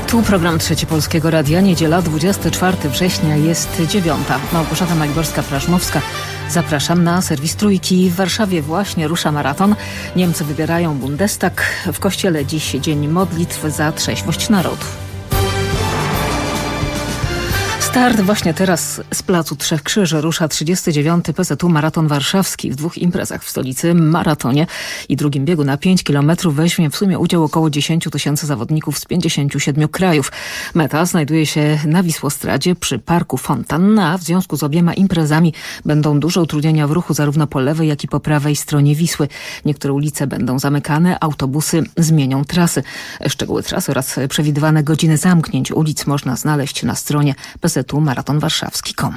Tu program Trzeci Polskiego Radia. Niedziela, 24 września, jest 9. Małgorzata Majborska-Prażmowska. Zapraszam na serwis Trójki. W Warszawie właśnie rusza maraton. Niemcy wybierają Bundestag. W kościele dziś dzień modlitw za trzeźwość narodu. Start właśnie teraz z Placu Trzech Krzyży rusza 39. PZU Maraton Warszawski. W 2 imprezach w stolicy, maratonie i drugim biegu na 5 km weźmie w sumie udział około 10 000 zawodników z 57 krajów. Meta znajduje się na Wisłostradzie przy Parku Fontanna, a w związku z obiema imprezami będą duże utrudnienia w ruchu zarówno po lewej, jak i po prawej stronie Wisły. Niektóre ulice będą zamykane, autobusy zmienią trasy. Szczegóły trasy oraz przewidywane godziny zamknięć ulic można znaleźć na stronie PZU maratonwarszawski.com.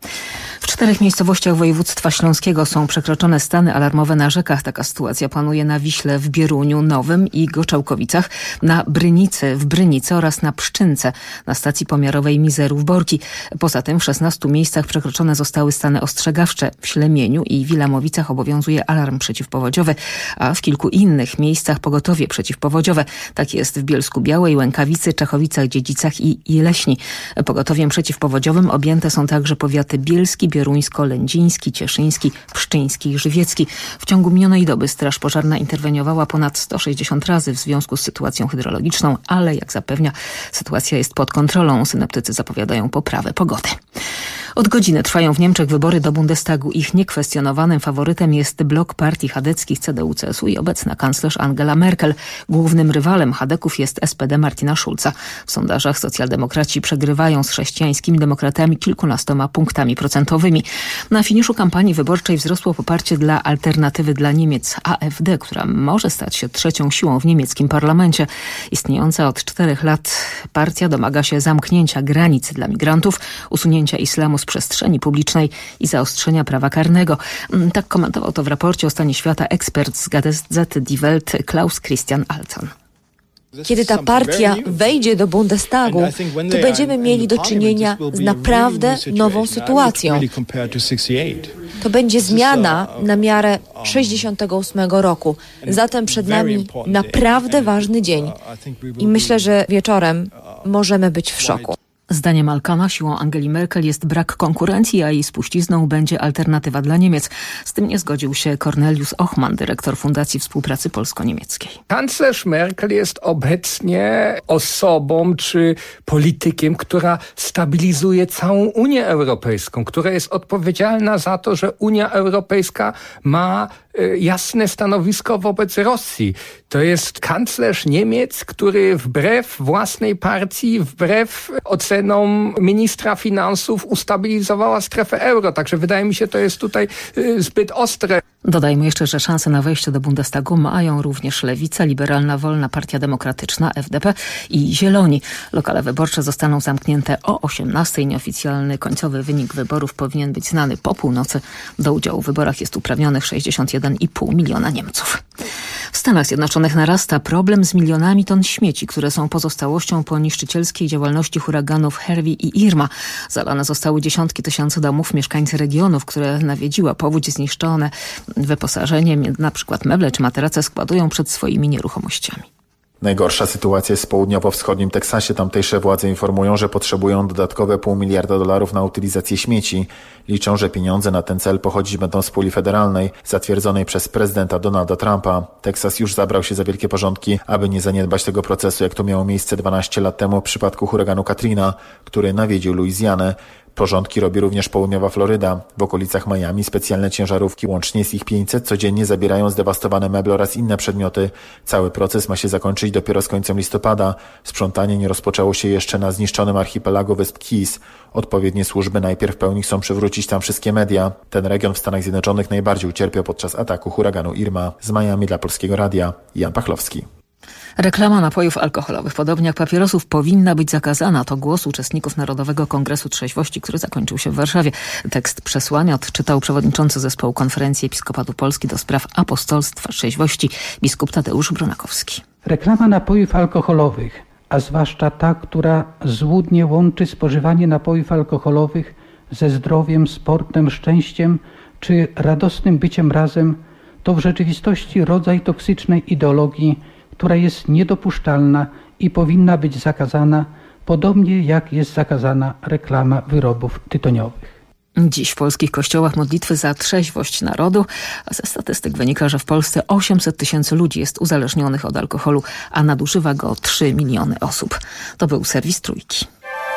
W 4 miejscowościach województwa śląskiego są przekroczone stany alarmowe na rzekach. Taka sytuacja panuje na Wiśle w Bieruniu Nowym i Goczałkowicach, na Brynicy, w Brynicy oraz na Pszczynce, na stacji pomiarowej Mizerów Borki. Poza tym w 16 miejscach przekroczone zostały stany ostrzegawcze. W Ślemieniu i Wilamowicach obowiązuje alarm przeciwpowodziowy, a w kilku innych miejscach pogotowie przeciwpowodziowe. Tak jest w Bielsku Białej, Łękawicy, Czechowicach, Dziedzicach i Jeleśni. Pogotowiem przeciwpowodziowym objęte są także powiaty bielski, bieruńsko-lędziński, cieszyński, pszczyński i żywiecki. W ciągu minionej doby Straż Pożarna interweniowała ponad 160 razy w związku z sytuacją hydrologiczną, ale jak zapewnia, sytuacja jest pod kontrolą. Synoptycy zapowiadają poprawę pogody. Od godziny trwają w Niemczech wybory do Bundestagu. Ich niekwestionowanym faworytem jest blok partii chadeckich CDU-CSU i obecna kanclerz Angela Merkel. Głównym rywalem chadeków jest SPD Martina Schulza. W sondażach socjaldemokraci przegrywają z chrześcijańskimi demokratami kilkunastoma punktami procentowymi. Na finiszu kampanii wyborczej wzrosło poparcie dla Alternatywy dla Niemiec AfD, która może stać się trzecią siłą w niemieckim parlamencie. Istniejąca od 4 lat partia domaga się zamknięcia granic dla migrantów, usunięcia islamu z przestrzeni publicznej i zaostrzenia prawa karnego. Tak komentował to w raporcie o stanie świata ekspert z gazety Die Welt Klaus Christian Alton. Kiedy ta partia wejdzie do Bundestagu, to będziemy mieli do czynienia z naprawdę nową sytuacją. To będzie zmiana na miarę 68 roku. Zatem przed nami naprawdę ważny dzień. I myślę, że wieczorem możemy być w szoku. Zdaniem Alkana siłą Angeli Merkel jest brak konkurencji, a jej spuścizną będzie Alternatywa dla Niemiec. Z tym nie zgodził się Cornelius Ochmann, dyrektor Fundacji Współpracy Polsko-Niemieckiej. Kanclerz Merkel jest obecnie osobą czy politykiem, która stabilizuje całą Unię Europejską, która jest odpowiedzialna za to, że Unia Europejska ma jasne stanowisko wobec Rosji. To jest kanclerz Niemiec, który wbrew własnej partii, wbrew ocenom ministra finansów ustabilizowała strefę euro. Także wydaje mi się, to jest tutaj zbyt ostre. Dodajmy jeszcze, że szanse na wejście do Bundestagu mają również Lewica, Liberalna Wolna Partia Demokratyczna, FDP i Zieloni. Lokale wyborcze zostaną zamknięte o 18:00. Nieoficjalny końcowy wynik wyborów powinien być znany po północy. Do udziału w wyborach jest uprawnionych 61,5 miliona Niemców. W Stanach Zjednoczonych narasta problem z milionami ton śmieci, które są pozostałością po niszczycielskiej działalności huraganów Harvey i Irma. Zalane zostały dziesiątki tysięcy domów. Mieszkańcy regionów, które nawiedziła powódź, zniszczone wyposażenie, na przykład meble czy materace, składują przed swoimi nieruchomościami. Najgorsza sytuacja jest w południowo-wschodnim Teksasie. Tamtejsze władze informują, że potrzebują dodatkowe $500 miliarda na utylizację śmieci. Liczą, że pieniądze na ten cel pochodzić będą z puli federalnej, zatwierdzonej przez prezydenta Donalda Trumpa. Teksas już zabrał się za wielkie porządki, aby nie zaniedbać tego procesu, jak to miało miejsce 12 lat temu w przypadku huraganu Katrina, który nawiedził Luizjanę. Porządki robi również południowa Floryda. W okolicach Miami specjalne ciężarówki, łącznie z ich 500, codziennie zabierają zdewastowane meble oraz inne przedmioty. Cały proces ma się zakończyć dopiero z końcem listopada. Sprzątanie nie rozpoczęło się jeszcze na zniszczonym archipelagu wysp Keys. Odpowiednie służby najpierw w pełni chcą przywrócić tam wszystkie media. Ten region w Stanach Zjednoczonych najbardziej ucierpiał podczas ataku huraganu Irma. Z Miami dla Polskiego Radia, Jan Pachlowski. Reklama napojów alkoholowych, podobnie jak papierosów, powinna być zakazana. To głos uczestników Narodowego Kongresu Trzeźwości, który zakończył się w Warszawie. Tekst przesłania odczytał przewodniczący zespołu Konferencji Episkopatu Polski do spraw apostolstwa trzeźwości, biskup Tadeusz Bronakowski. Reklama napojów alkoholowych, a zwłaszcza ta, która złudnie łączy spożywanie napojów alkoholowych ze zdrowiem, sportem, szczęściem czy radosnym byciem razem, to w rzeczywistości rodzaj toksycznej ideologii, która jest niedopuszczalna i powinna być zakazana, podobnie jak jest zakazana reklama wyrobów tytoniowych. Dziś w polskich kościołach modlitwy za trzeźwość narodu, a ze statystyk wynika, że w Polsce 800 000 ludzi jest uzależnionych od alkoholu, a nadużywa go 3 miliony osób. To był serwis Trójki.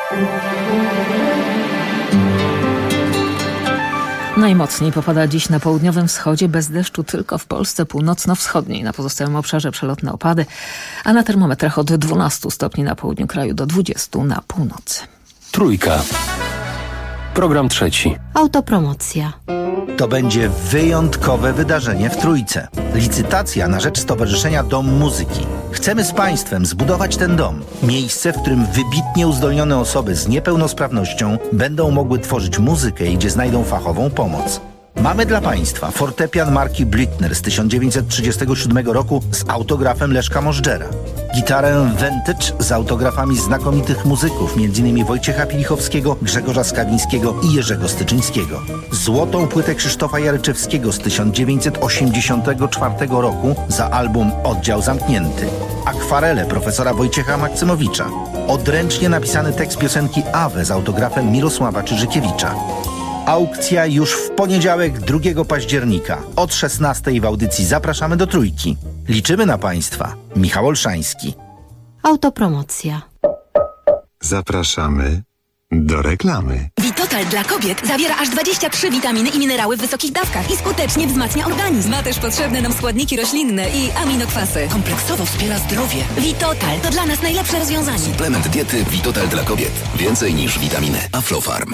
Najmocniej popada dziś na południowym wschodzie, bez deszczu tylko w Polsce północno-wschodniej. Na pozostałym obszarze przelotne opady, a na termometrach od 12 stopni na południu kraju do 20 na północy. Trójka. Program trzeci. Autopromocja. To będzie wyjątkowe wydarzenie w Trójce. Licytacja na rzecz Stowarzyszenia Dom Muzyki. Chcemy z Państwem zbudować ten dom. Miejsce, w którym wybitnie uzdolnione osoby z niepełnosprawnością będą mogły tworzyć muzykę i gdzie znajdą fachową pomoc. Mamy dla Państwa fortepian marki Blüthner z 1937 roku z autografem Leszka Możdżera. Gitarę Vintage z autografami znakomitych muzyków, m.in. Wojciecha Pilichowskiego, Grzegorza Skawińskiego i Jerzego Styczyńskiego. Złotą płytę Krzysztofa Jaryczewskiego z 1984 roku za album Oddział Zamknięty. Akwarele profesora Wojciecha Maksymowicza. Odręcznie napisany tekst piosenki Awe z autografem Mirosława Czyżykiewicza. Aukcja już w poniedziałek 2 października. Od 16 w audycji Zapraszamy do Trójki. Liczymy na Państwa. Michał Olszański. Autopromocja. Zapraszamy do reklamy. Vitotal dla kobiet zawiera aż 23 witaminy i minerały w wysokich dawkach i skutecznie wzmacnia organizm. Ma też potrzebne nam składniki roślinne i aminokwasy. Kompleksowo wspiera zdrowie. Vitotal to dla nas najlepsze rozwiązanie. Suplement diety Vitotal dla kobiet. Więcej niż witaminy. Aflofarm.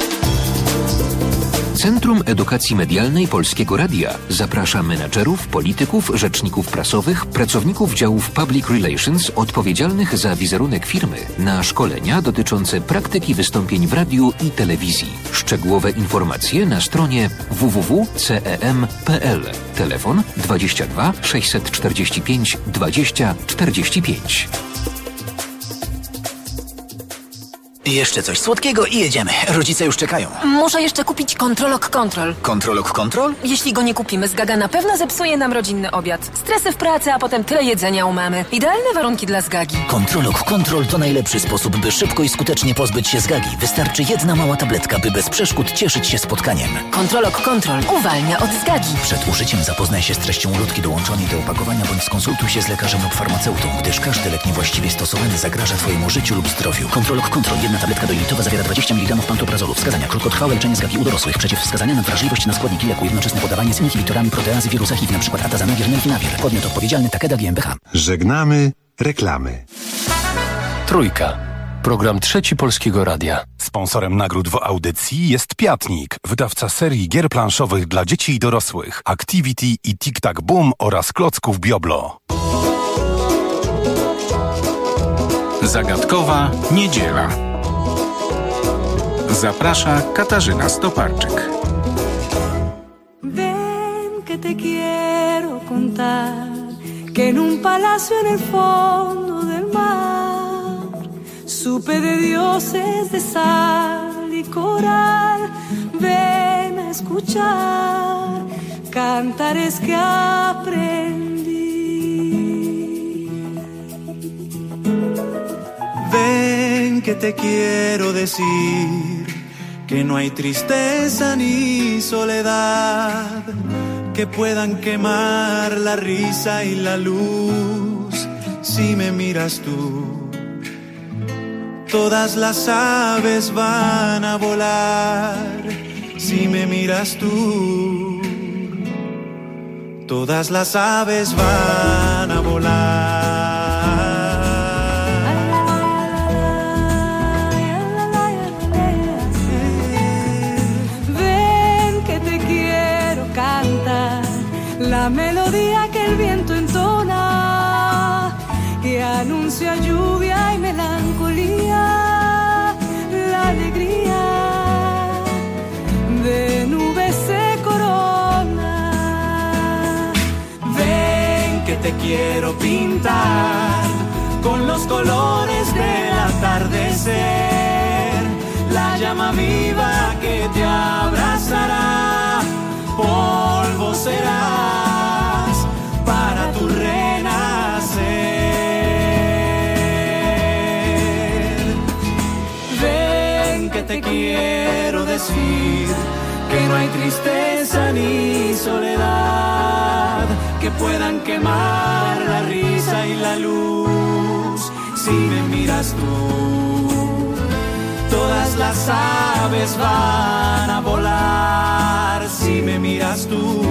Centrum Edukacji Medialnej Polskiego Radia zaprasza menadżerów, polityków, rzeczników prasowych, pracowników działów Public Relations odpowiedzialnych za wizerunek firmy na szkolenia dotyczące praktyki wystąpień w radiu i telewizji. Szczegółowe informacje na stronie www.cem.pl. Telefon 22 645 20 45. Jeszcze coś słodkiego i jedziemy. Rodzice już czekają. Muszę jeszcze kupić Kontrolok Kontrol. Kontrolok Kontrol? Jeśli go nie kupimy, Zgaga na pewno zepsuje nam rodzinny obiad. Stresy w pracy, a potem tyle jedzenia u mamy. Idealne warunki dla Zgagi. Kontrolok Kontrol to najlepszy sposób, by szybko i skutecznie pozbyć się Zgagi. Wystarczy jedna mała tabletka, by bez przeszkód cieszyć się spotkaniem. Kontrolok Kontrol uwalnia od Zgagi. Przed użyciem zapoznaj się z treścią ulotki dołączonej do opakowania bądź skonsultuj się z lekarzem lub farmaceutą, gdyż każdy lek niewłaściwie stosowany zagraża Twojemu życiu lub zdrowiu. Kontrolok Kontrol. Jedna tabletka dojlitowa zawiera 20 mg pantoprazolu. Wskazania: krótkotrwałe leczenie Zgagi u dorosłych. Przeciwwskazania na wrażliwość na składniki leku. Jednoczesne podawanie z inhibitorami proteazy wirusa HIV, np. atazanawir, melfinawir. Podmiot odpowiedzialny: Takeda GmbH. Żegnamy reklamy. Trójka. Program trzeci Polskiego Radia. Sponsorem nagród w audycji jest Piatnik, wydawca serii gier planszowych dla dzieci i dorosłych, Activity i Tic Tac Boom oraz klocków Bioblo. Zagadkowa niedziela. Zaprasza Katarzyna Stoparczyk. Ven que te quiero contar que en un palacio en el fondo del mar supe de dioses de sal y coral. Ven a escuchar cantares que aprendí. Ven que te quiero decir que no hay tristeza ni soledad que puedan quemar la risa y la luz. Si me miras tú, todas las aves van a volar. Si me miras tú, todas las aves van a volar. La melodía que el viento entona, que anuncia lluvia y melancolía, la alegría de nubes se corona. Ven que te quiero pintar con los colores del atardecer, la llama viva que te abrazará, polvo serás para tu renacer. te quiero decir que no hay tristeza ni soledad que puedan quemar la risa y la luz. Si me miras tú, todas las aves van a volar. Si me miras tú,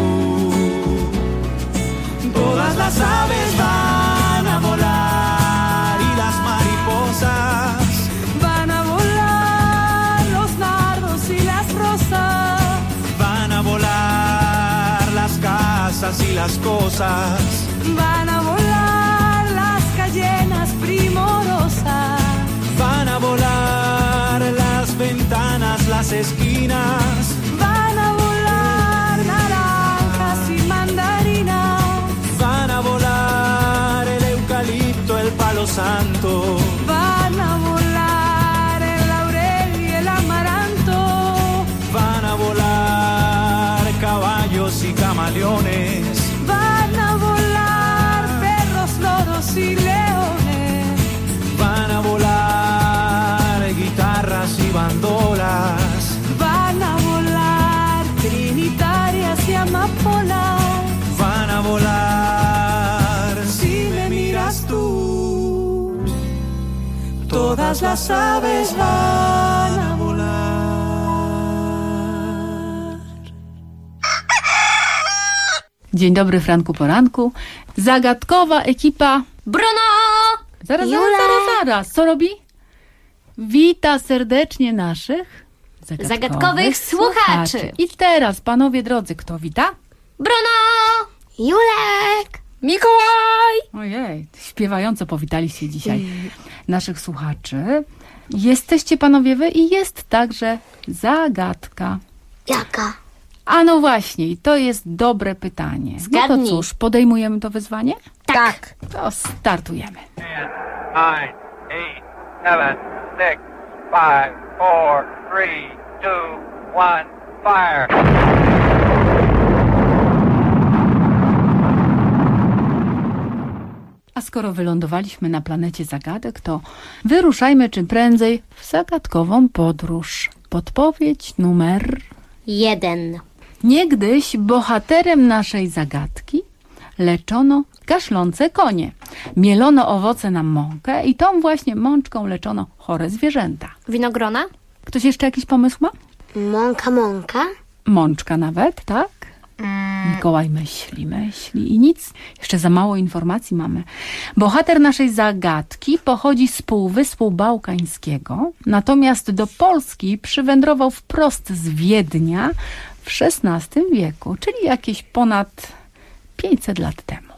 todas las aves van a volar y las mariposas van a volar, los nardos y las rosas van a volar, las casas y las cosas van a volar, las cayenas primorosas van a volar, las ventanas, las esquinas van a volar, naranjas y mandarinas van a volar, el eucalipto, el palo santo van a volar, el laurel y el amaranto van a volar, caballos y camaleones van a volar, perros, loros y leones van a volar, guitarras y bandolas van a volar, trinitarias y amapolas van a volar. Si me miras tú, todas las aves van a volar. Dzień dobry, Franku Poranku. Zagadkowa ekipa Bruno! Zaraz. Co robi? Wita serdecznie naszych zagadkowych słuchaczy. I teraz, panowie drodzy, kto wita? Bruno! Julek! Mikołaj! Ojej, śpiewająco powitaliście dzisiaj naszych słuchaczy. Jesteście panowie wy i jest także zagadka. Jaka? A no właśnie, i to jest dobre pytanie. Zgadnij. No to cóż, podejmujemy to wyzwanie? Tak. To startujemy. 10, 9, 8, 7, 6, 5, 4, 3, 2, 1, fire! A skoro wylądowaliśmy na planecie zagadek, to wyruszajmy czym prędzej w zagadkową podróż. Podpowiedź numer 1. Niegdyś bohaterem naszej zagadki leczono kaszlące konie. Mielono owoce na mąkę i tą właśnie mączką leczono chore zwierzęta. Winogrona? Ktoś jeszcze jakiś pomysł ma? Mąka? Mączka nawet, tak? Mikołaj myśli i nic. Jeszcze za mało informacji mamy. Bohater naszej zagadki pochodzi z półwyspu bałkańskiego, natomiast do Polski przywędrował wprost z Wiednia w XVI wieku, czyli jakieś ponad 500 lat temu.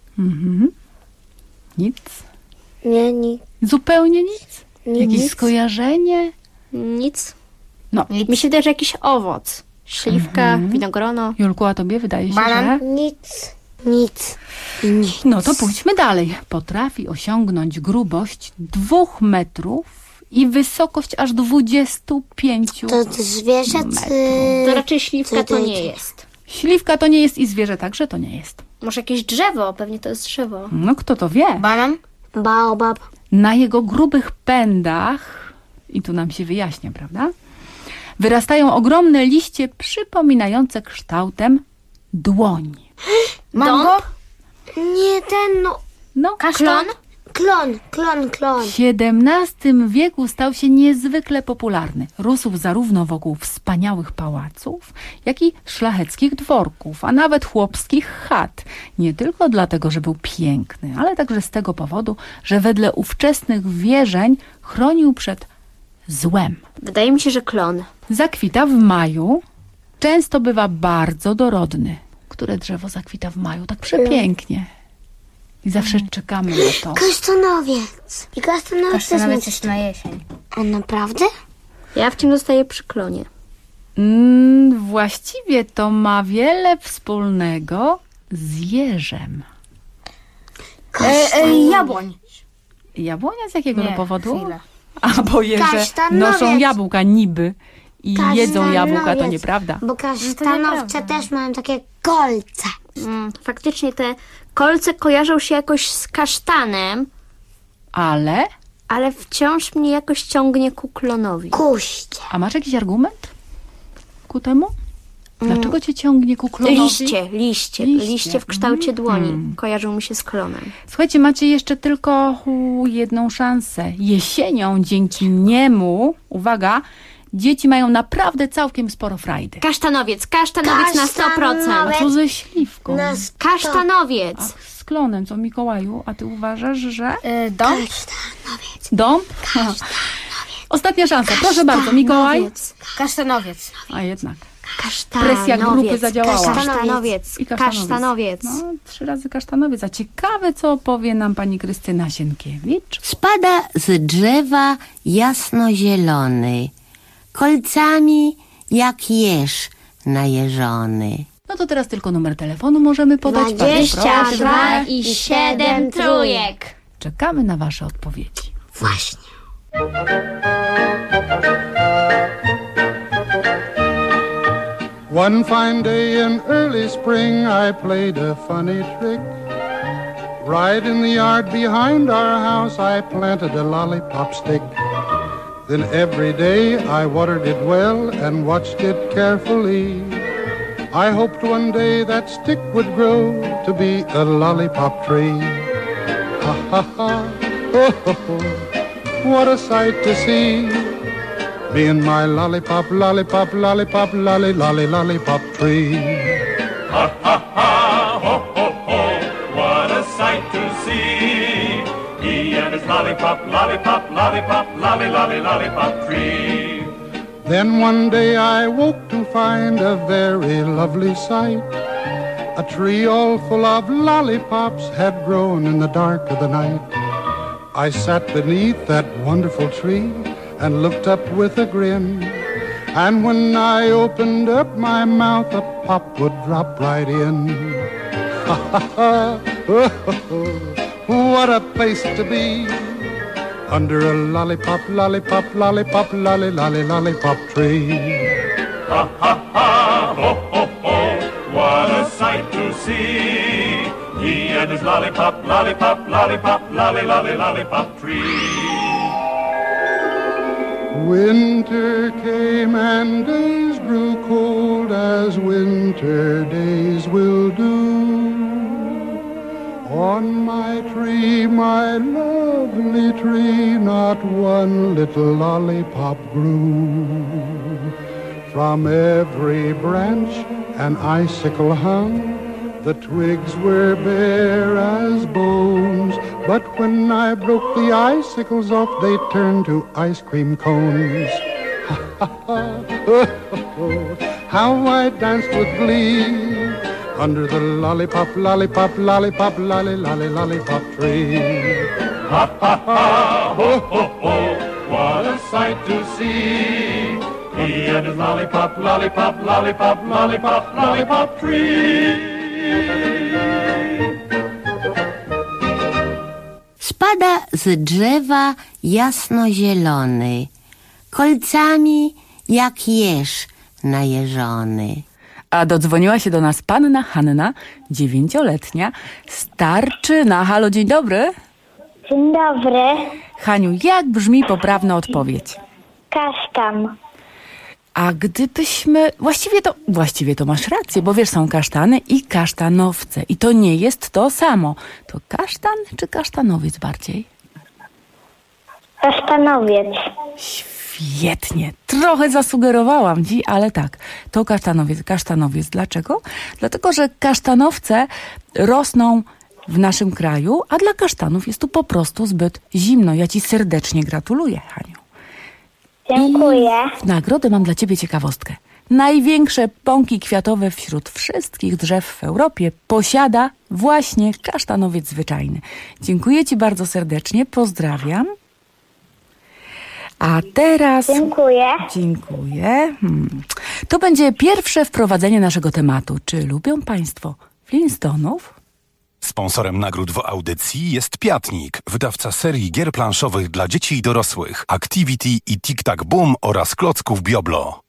Nic? Nie, nic. Zupełnie nic? Jakieś nic. Skojarzenie? Nic. No. Mi się też jakiś owoc. Śliwka, winogrono. Julku, a tobie wydaje się, banan? że... Nic. No to pójdźmy dalej. Potrafi osiągnąć grubość 2 metrów i wysokość aż 25 To zwierzę metrów. To raczej śliwka to nie jest. Śliwka to nie jest i zwierzę także to nie jest. Może jakieś drzewo, pewnie to jest drzewo. No kto to wie? Banan? Baobab. Na jego grubych pędach, i tu nam się wyjaśnia, prawda? Wyrastają ogromne liście przypominające kształtem dłoń. Mango? Nie, ten No, kasztan? Klon. W XVII wieku stał się niezwykle popularny. Rósł zarówno wokół wspaniałych pałaców, jak i szlacheckich dworków, a nawet chłopskich chat. Nie tylko dlatego, że był piękny, ale także z tego powodu, że wedle ówczesnych wierzeń chronił przed złem. Wydaje mi się, że klon. Zakwita w maju. Często bywa bardzo dorodny. Które drzewo zakwita w maju? Tak przepięknie. I zawsze czekamy na to. Kasztanowiec. I kasztanowiec jest na jesień. A naprawdę? Ja wciąż zostaję przy klonie. Właściwie to ma wiele wspólnego z jeżem. Jabłoń. Jabłonia z jakiego powodu? Chwilę. A bo jeże noszą jabłka niby i jedzą jabłka, to nieprawda. Bo kasztanowce też mają takie kolce. Faktycznie te kolce kojarzą się jakoś z kasztanem. Ale ale wciąż mnie jakoś ciągnie ku klonowi. Kuście. A masz jakiś argument ku temu? Dlaczego cię ciągnie ku klonowi? Liście w kształcie dłoni. Kojarzą mi się z klonem. Słuchajcie, macie jeszcze tylko jedną szansę. Jesienią dzięki niemu, uwaga, dzieci mają naprawdę całkiem sporo frajdy. Kasztanowiec na 100%. A co ze śliwką? Kasztanowiec. Ach, z klonem, co Mikołaju? A ty uważasz, że... Dąb? Dąb? Ostatnia szansa. Proszę bardzo, Mikołaj. Kasztanowiec. A jednak. Presja grupy zadziałała. Kasztanowiec. No, 3 razy kasztanowiec. A ciekawe, co powie nam pani Krystyna Sienkiewicz. Spada z drzewa jasnozielony, kolcami jak jeż najeżony. No to teraz tylko numer telefonu możemy podać. 22 i 7 trójek. Czekamy na wasze odpowiedzi. Właśnie. One fine day in early spring I played a funny trick. Right in the yard behind our house I planted a lollipop stick. Then every day I watered it well and watched it carefully. I hoped one day that stick would grow to be a lollipop tree. Ha ha ha, oh ho ho, what a sight to see. Me and my lollipop, lollipop, lollipop, lolly, lolly, lollipop tree. Ha ha ha, ho ho ho, what a sight to see. He and his lollipop, lollipop, lollipop, lolly, lolly, lollipop tree. Then one day I woke to find a very lovely sight. A tree all full of lollipops had grown in the dark of the night. I sat beneath that wonderful tree and looked up with a grin. And when I opened up my mouth, a pop would drop right in. Ha ha ha, oh, what a place to be. Under a lollipop, lollipop, lollipop, lolly, lolly, lollipop tree. Ha ha ha, ho ho ho, what a sight to see. He and his lollipop, lollipop, lollipop, lolly, lolly, lollipop tree. Winter came and days grew cold as winter days will do. On my tree, my lovely tree, not one little lollipop grew. From every branch an icicle hung. The twigs were bare as bones, but when I broke the icicles off, they turned to ice cream cones. Ha ha ha, oh, oh, oh. How I danced with glee under the lollipop, lollipop, lollipop, lolly, lolly, lollipop tree. Ha ha ha, ho ho ho, what a sight to see. He and his lollipop, lollipop, lollipop, lollipop, lollipop tree. Spada z drzewa jasnozielony, kolcami jak jeż najeżony. A dodzwoniła się do nas panna Hanna, 9-letnia, starczyna. Halo, dzień dobry. Dzień dobry. Haniu, jak brzmi poprawna odpowiedź? Kasztan. A gdybyśmy... Właściwie to masz rację, bo wiesz, są kasztany i kasztanowce. I to nie jest to samo. To kasztan czy kasztanowiec bardziej? Kasztanowiec. Świetnie. Trochę zasugerowałam ci, ale tak. To kasztanowiec. Dlaczego? Dlatego, że kasztanowce rosną w naszym kraju, a dla kasztanów jest tu po prostu zbyt zimno. Ja ci serdecznie gratuluję, Haniu. Dziękuję. I w nagrodę mam dla ciebie ciekawostkę. Największe pąki kwiatowe wśród wszystkich drzew w Europie posiada właśnie kasztanowiec zwyczajny. Dziękuję ci bardzo serdecznie, pozdrawiam. A teraz... Dziękuję. To będzie pierwsze wprowadzenie naszego tematu. Czy lubią państwo Flintstonów? Sponsorem nagród w audycji jest Piatnik, wydawca serii gier planszowych dla dzieci i dorosłych, Activity i Tic Tac Boom oraz klocków Bioblo.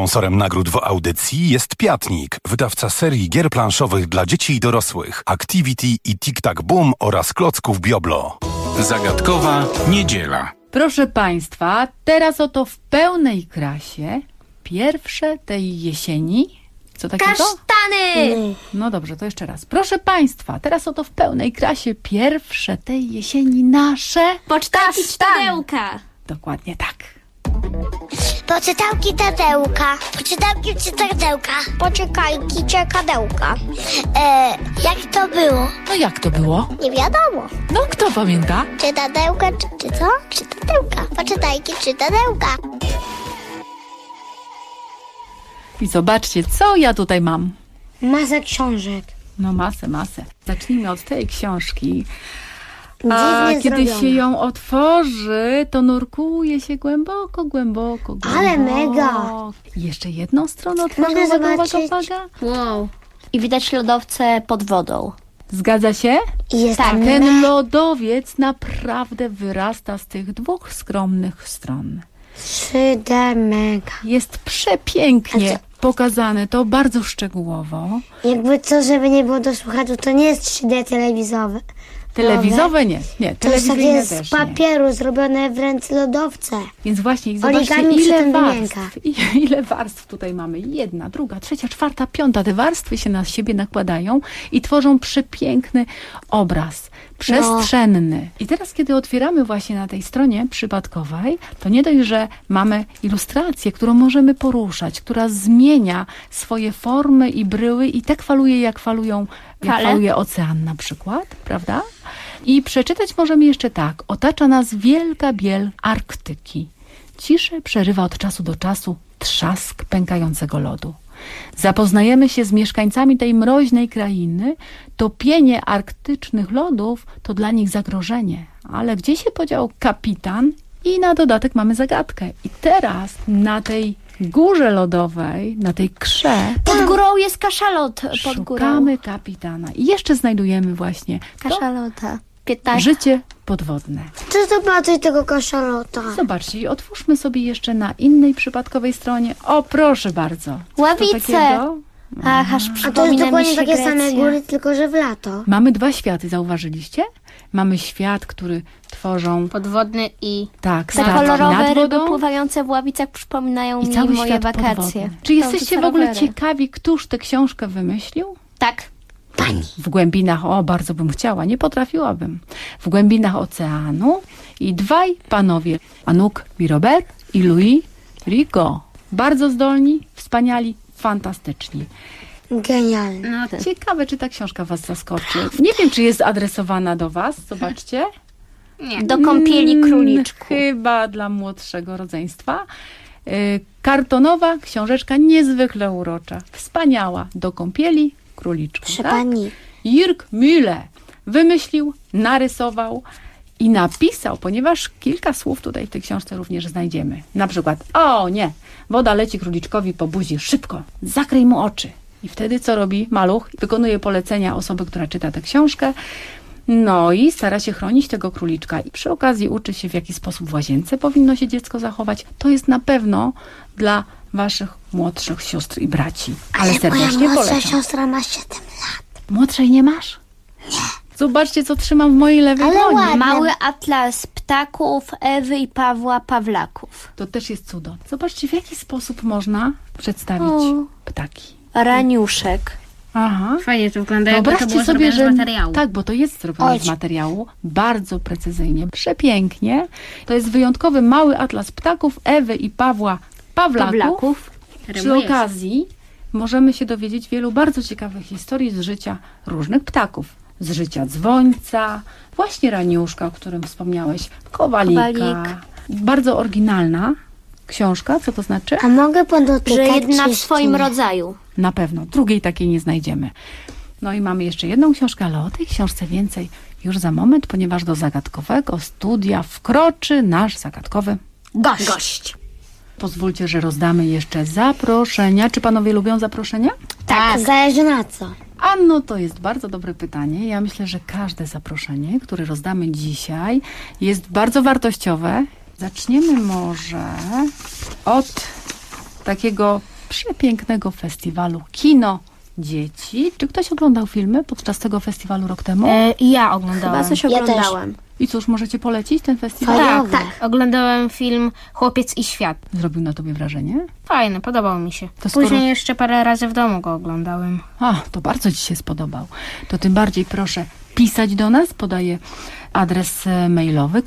Sponsorem nagród w audycji jest Piatnik, wydawca serii gier planszowych dla dzieci i dorosłych, Activity i Tic-Tac Boom oraz klocków Bioblo. Zagadkowa niedziela. Proszę Państwa, teraz oto w pełnej krasie pierwsze tej jesieni. Co takiego? Kasztany! No dobrze, to jeszcze raz. Proszę Państwa, teraz oto w pełnej krasie pierwsze tej jesieni nasze... Pocztaki czytadełka. Dokładnie tak. Poczytałki tadełka. Poczytałki czytadełka. Poczekajki czekadełka. Jak to było? No jak to było? Nie wiadomo. No kto pamięta? Czytadełka, czy co? Czytadełka. Poczytajki czytadełka. I zobaczcie, co ja tutaj mam. Masę książek. No masę. Zacznijmy od tej książki. A kiedy się ją otworzy, to nurkuje się głęboko. Ale mega! I jeszcze jedną stronę otworzy. Mogę zobaczyć? Wow. I widać lodowce pod wodą. Zgadza się? Jest tak. Ten lodowiec naprawdę wyrasta z tych dwóch skromnych stron. 3D mega. Jest przepięknie pokazane, to bardzo szczegółowo. Jakby co, żeby nie było do słuchaczu, to nie jest 3D telewizowe. Telewizowe nie. To jest takie z papieru zrobione w ręce lodowce. Więc właśnie, zobaczcie, ile warstw tutaj mamy. 1, 2, 3, 4, 5. Te warstwy się na siebie nakładają i tworzą przepiękny obraz. Przestrzenny. I teraz, kiedy otwieramy właśnie na tej stronie przypadkowej, to nie dość, że mamy ilustrację, którą możemy poruszać, która zmienia swoje formy i bryły i tak faluje, jak faluje ocean na przykład, prawda? I przeczytać możemy jeszcze tak. Otacza nas wielka biel Arktyki. Ciszę przerywa od czasu do czasu trzask pękającego lodu. Zapoznajemy się z mieszkańcami tej mroźnej krainy. Topienie arktycznych lodów to dla nich zagrożenie. Ale gdzie się podział kapitan? I na dodatek mamy zagadkę. I teraz na tej górze lodowej, na tej krze... Pod górą jest kaszalot. Szukamy kapitana. I jeszcze znajdujemy właśnie kaszalota. Życie podwodne. Chcę zobaczyć tego kaszalota. Zobaczcie, i otwórzmy sobie jeszcze na innej przypadkowej stronie. O, proszę bardzo. Ławice. A to jest dokładnie takie same góry, tylko że w lato. Mamy 2 światy, zauważyliście? Mamy świat, który tworzą... podwodny i... Tak, te kolorowe ryby pływające w ławicach przypominają mi moje wakacje. Podwodny. Czy jesteście w ogóle ciekawi, któż tę książkę wymyślił? Tak. Pani. W głębinach, bardzo bym chciała, nie potrafiłabym. W głębinach oceanu i 2 panowie, Anouk i Robert i Louis Rigaud. Bardzo zdolni, wspaniali, fantastyczni. Genialne. No, ciekawe, czy ta książka was zaskoczy. Nie wiem, czy jest adresowana do was, zobaczcie. Nie. Do kąpieli króliczku. Chyba dla młodszego rodzeństwa. Kartonowa książeczka niezwykle urocza. Wspaniała. Do kąpieli króliczku. Proszę pani. Jürg Müller wymyślił, narysował i napisał, ponieważ kilka słów tutaj w tej książce również znajdziemy. Na przykład, o nie, woda leci króliczkowi po buzi, szybko, zakryj mu oczy. I wtedy co robi maluch? Wykonuje polecenia osoby, która czyta tę książkę. No i stara się chronić tego króliczka. I przy okazji uczy się, w jaki sposób w łazience powinno się dziecko zachować. To jest na pewno dla waszych młodszych sióstr i braci. Ale serdecznie moja młodsza polecam. siostra ma 7 lat. Młodszej nie masz? Nie. Zobaczcie, co trzymam w mojej lewej dłoni. Mały atlas ptaków Ewy i Pawła Pawlaków. To też jest cudo. Zobaczcie, w jaki sposób można przedstawić ptaki. Raniuszek. Aha. Fajnie to wygląda, jakby to było zrobione z materiału. Tak, bo to jest zrobione z materiału. Bardzo precyzyjnie. Przepięknie. To jest wyjątkowy mały atlas ptaków Ewy i Pawła Pawlaków. Przy okazji możemy się dowiedzieć wielu bardzo ciekawych historii z życia różnych ptaków. Z życia dzwońca, właśnie raniuszka, o którym wspomniałeś, kowalika. Bardzo oryginalna książka, co to znaczy? A mogę podotykać? Że jedna w swoim rodzaju. Na pewno. Drugiej takiej nie znajdziemy. No i mamy jeszcze jedną książkę, ale o tej książce więcej już za moment, ponieważ do zagadkowego studia wkroczy nasz zagadkowy gość. Pozwólcie, że rozdamy jeszcze zaproszenia. Czy panowie lubią zaproszenia? Tak. Zależy na co. A no to jest bardzo dobre pytanie. Ja myślę, że każde zaproszenie, które rozdamy dzisiaj, jest bardzo wartościowe. Zaczniemy może od takiego przepięknego festiwalu Kino Dzieci. Czy ktoś oglądał filmy podczas tego festiwalu rok temu? Ja oglądałam. Chyba coś oglądałam. I cóż, możecie polecić ten festiwal? Tak. Oglądałem film Chłopiec i świat. Zrobił na tobie wrażenie? Fajny, podobał mi się. To Później jeszcze parę razy w domu go oglądałem. To bardzo ci się spodobał. To tym bardziej proszę pisać do nas. Podaję adres mailowy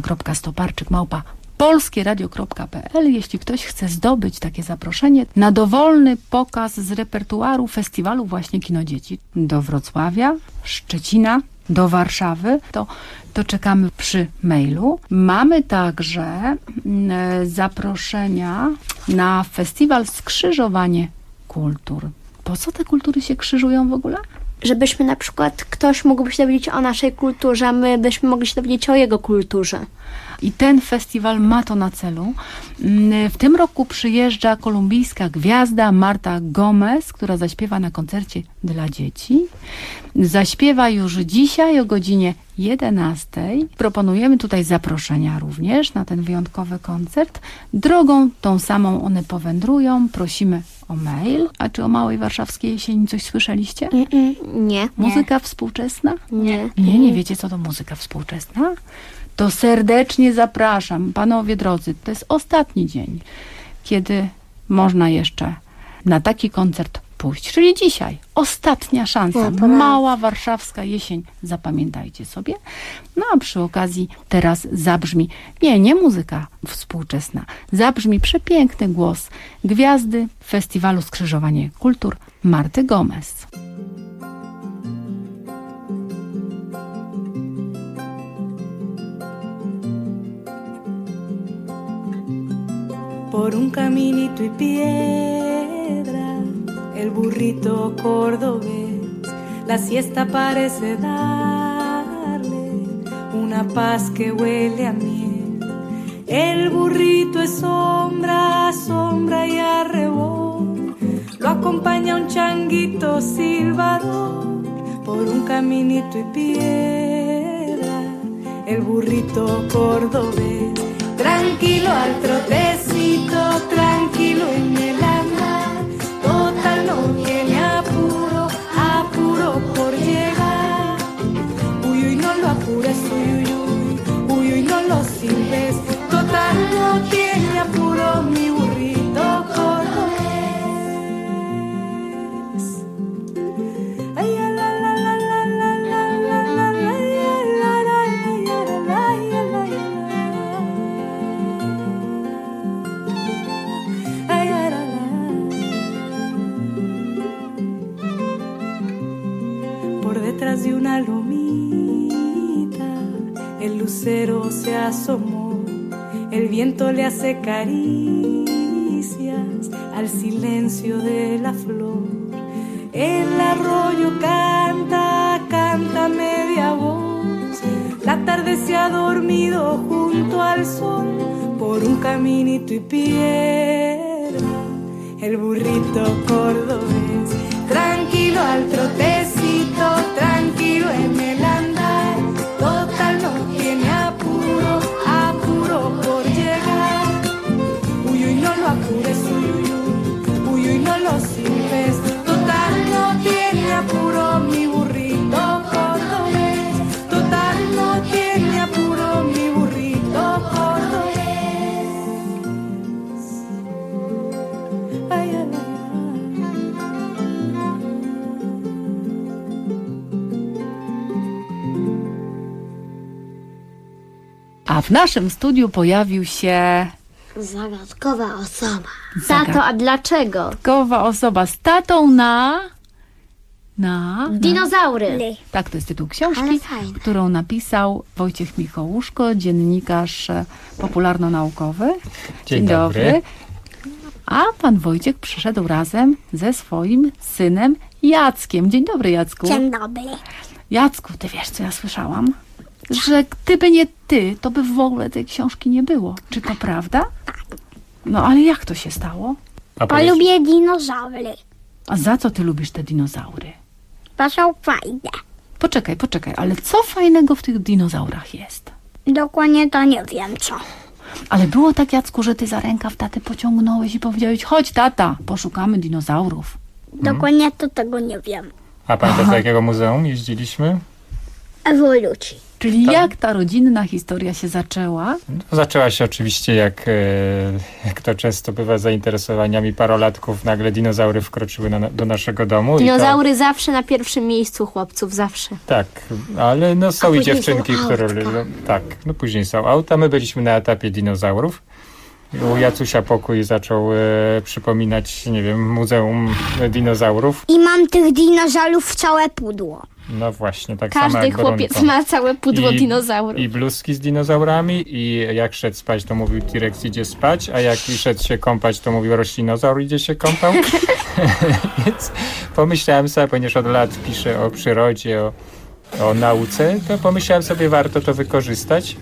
katarzyna.stoparczyk@polskieradio.pl. Jeśli ktoś chce zdobyć takie zaproszenie na dowolny pokaz z repertuaru festiwalu właśnie Kino Dzieci do Wrocławia, Szczecina, do Warszawy, to czekamy przy mailu. Mamy także zaproszenia na festiwal Skrzyżowanie Kultur. Po co te kultury się krzyżują w ogóle? Żebyśmy na przykład, ktoś mógłby się dowiedzieć o naszej kulturze, a my byśmy mogli się dowiedzieć o jego kulturze. I ten festiwal ma to na celu. W tym roku przyjeżdża kolumbijska gwiazda Marta Gomez, która zaśpiewa na koncercie dla dzieci. Zaśpiewa już dzisiaj o godzinie 11:00. Proponujemy tutaj zaproszenia również na ten wyjątkowy koncert. Drogą tą samą one powędrują. Prosimy o mail. A czy o Małej Warszawskiej Jesieni coś słyszeliście? Nie. Muzyka współczesna? Nie. Nie wiecie, co to muzyka współczesna? To serdecznie zapraszam, panowie drodzy. To jest ostatni dzień, kiedy można jeszcze na taki koncert pójść. Czyli dzisiaj. Ostatnia szansa. Mała Warszawska Jesień. Zapamiętajcie sobie. No a przy okazji teraz zabrzmi, nie muzyka współczesna. Zabrzmi przepiękny głos gwiazdy Festiwalu Skrzyżowanie Kultur Marty Gomez. Por un caminito y piedra, el burrito cordobés, la siesta parece darle una paz que huele a miel. El burrito es sombra, sombra y arrebol, lo acompaña un changuito silbador. Por un caminito y piedra, el burrito cordobés, tranquilo al trotecito, tranquilo en el andar, total no tiene apuro, apuro por llegar. Uy, uy, no lo apures, uy, no lo silbes, total no tiene apuro mi burrito cordobés. Ay, la, la, la, la, la, la, la, la, la, la, detrás de una lomita, el lucero se asomó, el viento le hace caricias al silencio de la flor. El arroyo canta, canta media voz, la tarde se ha dormido junto al sol. Por un caminito y piedra, el burrito cordobés, tranquilo al trotecito, tranquilo en el andar, total no tiene apuro, apuro por llegar. Uy, uy, no lo apures, uy, uy, no lo silbes, total no tiene apuro mi burrito cordobés, total no tiene apuro mi burrito cordobés. Ay, ay, ay. A w naszym studiu pojawił się... Zagadkowa osoba. Tato, a dlaczego? Zagadkowa osoba z tatą na... Dinozaury. Tak, to jest tytuł książki, którą napisał Wojciech Michołuszko, dziennikarz popularno-naukowy. Dzień dobry. A pan Wojciech przyszedł razem ze swoim synem Jackiem. Dzień dobry, Jacku. Dzień dobry. Jacku, ty wiesz, co ja słyszałam? Że gdyby nie ty, to by w ogóle tej książki nie było. Czy to prawda? Tak. No, ale jak to się stało? Bo lubię dinozaury. A za co ty lubisz te dinozaury? Bo są fajne. Poczekaj, ale co fajnego w tych dinozaurach jest? Dokładnie to nie wiem co. Ale było tak, Jacku, że ty za rękaw tatę pociągnąłeś i powiedziałeś: chodź tata, poszukamy dinozaurów. Dokładnie to tego nie wiem. A pamiętasz, do jakiego muzeum jeździliśmy? Ewolucji. Czyli jak ta rodzinna historia się zaczęła? Zaczęła się oczywiście, jak to często bywa, zainteresowaniami parolatków. Nagle dinozaury wkroczyły do naszego domu. Dinozaury zawsze na pierwszym miejscu chłopców, zawsze. Tak, ale no są i dziewczynki, które... Tak, no później są auta. My byliśmy na etapie dinozaurów. U Jacusia pokój zaczął przypominać, nie wiem, muzeum dinozaurów. I mam tych dinozaurów całe pudło. No właśnie, tak samo jak Każdy chłopiec ma całe pudło dinozaurów. I bluzki z dinozaurami, i jak szedł spać, to mówił T-Rex idzie spać, a jak szedł się kąpać, to mówił roślinozaur idzie się kąpał. Więc pomyślałem sobie, ponieważ od lat piszę o przyrodzie, o nauce, to pomyślałem sobie, warto to wykorzystać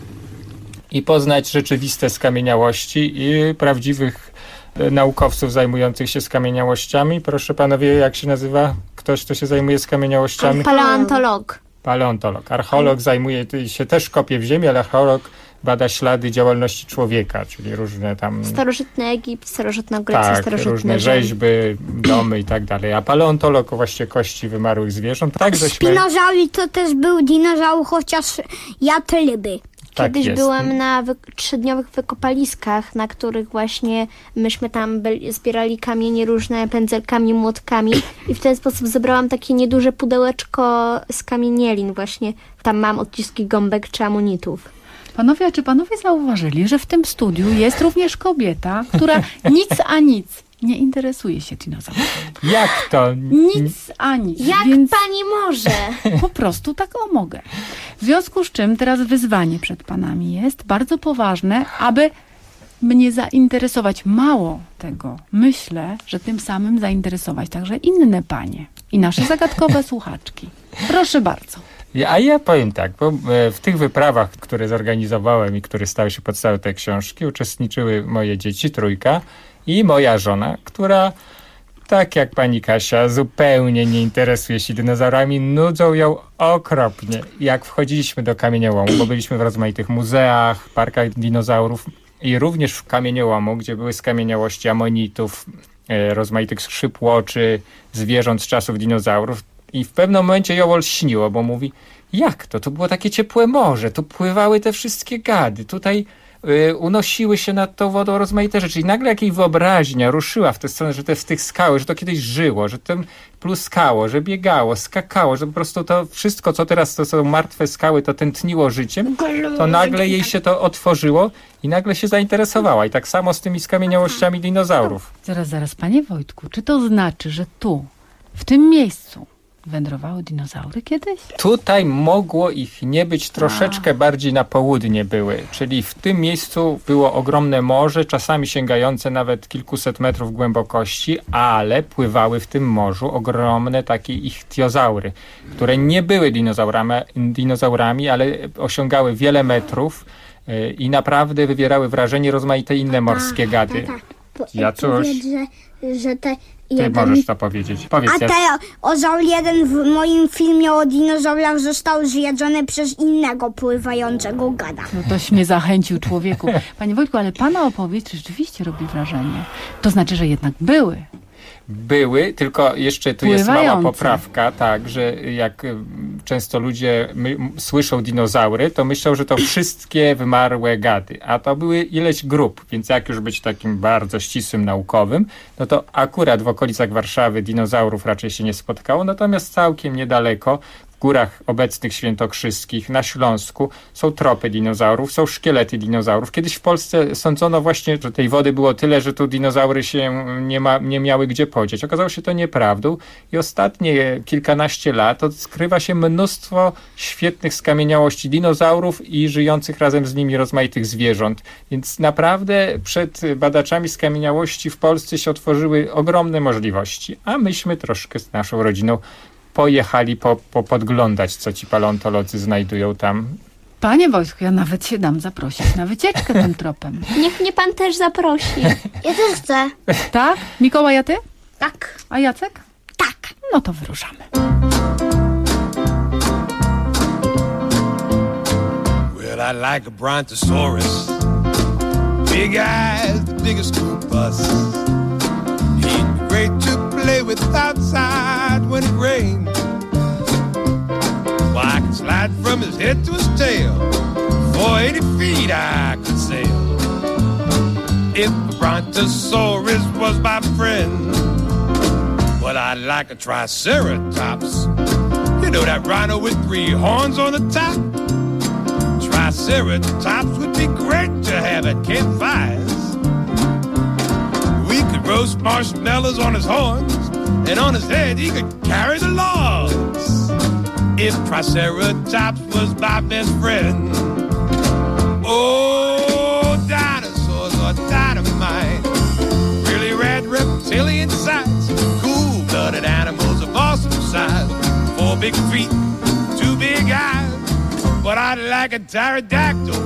i poznać rzeczywiste skamieniałości i prawdziwych naukowców zajmujących się skamieniałościami. Proszę panowie, jak się nazywa ktoś, kto się zajmuje skamieniałościami? Paleontolog. Paleontolog. Archeolog zajmuje się też kopie w ziemi, ale archeolog bada ślady działalności człowieka, czyli różne tam... Starożytny Egipt, starożytna Grecja, tak, starożytny różne rzeźby, domy i tak dalej. A paleontolog właśnie kości wymarłych zwierząt. Także Spinozaur to też był dinozaur, chociaż jadł ryby. Kiedyś byłam na 3-dniowych wykopaliskach, na których właśnie myśmy tam zbierali kamienie różne pędzelkami, młotkami i w ten sposób zebrałam takie nieduże pudełeczko z kamienielin właśnie. Tam mam odciski gąbek czy amonitów. Panowie, a czy panowie zauważyli, że w tym studiu jest również kobieta, która nic a nic nie interesuje się dinozaurami? Jak to? Nic a nic. Jak więc pani może? Po prostu tak mogę. W związku z czym teraz wyzwanie przed panami jest bardzo poważne, aby mnie zainteresować. Mało tego, myślę, że tym samym zainteresować także inne panie i nasze zagadkowe słuchaczki. Proszę bardzo. A ja powiem tak, bo w tych wyprawach, które zorganizowałem i które stały się podstawą tej książki, uczestniczyły moje dzieci, 3 i moja żona, która tak jak pani Kasia zupełnie nie interesuje się dinozaurami, nudzą ją okropnie. Jak wchodziliśmy do kamieniołomu, bo byliśmy w rozmaitych muzeach, parkach dinozaurów i również w kamieniołomu, gdzie były skamieniałości amonitów, rozmaitych skrzypłoczy, zwierząt z czasów dinozaurów, i w pewnym momencie ją olśniło, bo mówi, jak to? To było takie ciepłe morze, tu pływały te wszystkie gady, tutaj unosiły się nad tą wodą rozmaite rzeczy. I nagle jak jej wyobraźnia ruszyła w tę stronę, że w tych skały, że to kiedyś żyło, że tam pluskało, że biegało, skakało, że po prostu to wszystko, co teraz to są martwe skały, to tętniło życiem, to nagle jej się to otworzyło i nagle się zainteresowała. I tak samo z tymi skamieniałościami dinozaurów. Zaraz, panie Wojtku, czy to znaczy, że tu, w tym miejscu wędrowały dinozaury kiedyś? Tutaj mogło ich nie być, troszeczkę bardziej na południe były, czyli w tym miejscu było ogromne morze, czasami sięgające nawet kilkuset metrów głębokości, ale pływały w tym morzu ogromne takie ichtiozaury, które nie były dinozaurami, ale osiągały wiele metrów i naprawdę wywierały wrażenie rozmaite inne morskie gady. Jacuś, że te ty możesz to powiedzieć. Powiedz, a dinozaur jeden w moim filmie o dinozaurach został zjedzony przez innego pływającego gada. No toś mnie zachęcił, człowieku. Panie Wojtku, ale pana opowieść rzeczywiście robi wrażenie. To znaczy, że jednak były. Były, tylko jeszcze tu jest mała poprawka, tak, że jak często ludzie słyszą dinozaury, to myślą, że to wszystkie wymarłe gady, a to były ileś grup, więc jak już być takim bardzo ścisłym naukowym, no to akurat w okolicach Warszawy dinozaurów raczej się nie spotkało, natomiast całkiem niedaleko, w górach obecnych świętokrzyskich, na Śląsku są tropy dinozaurów, są szkielety dinozaurów. Kiedyś w Polsce sądzono właśnie, że tej wody było tyle, że tu dinozaury się nie miały gdzie podzieć. Okazało się to nieprawdą i ostatnie kilkanaście lat odkrywa się mnóstwo świetnych skamieniałości dinozaurów i żyjących razem z nimi rozmaitych zwierząt. Więc naprawdę przed badaczami skamieniałości w Polsce się otworzyły ogromne możliwości, a myśmy troszkę z naszą rodziną pojechali podglądać, co ci paleontolodzy znajdują tam. Panie Wojtku, ja nawet się dam zaprosić na wycieczkę tym tropem. Niech mnie pan też zaprosi. Ja też chcę. Tak? Mikołaj, a ty? Tak. A Jacek? Tak. No to wyruszamy. Well, I like a brontosaurus. big eyes, the biggest school bus. He'd be great to play with outside when it rained. Well, I could slide from his head to his tail. For 80 feet I could sail. If the Brontosaurus was my friend, well, I'd like a Triceratops. You know that rhino with 3 horns on the top? Triceratops would be great to have at campfires. We could roast marshmallows on his horns, and on his head he could carry the logs. If Triceratops was my best friend. Oh, dinosaurs are dynamite. Really rad reptilian sights. Cool-blooded animals of awesome size. 4 big feet, 2 big eyes. But I'd like a pterodactyl.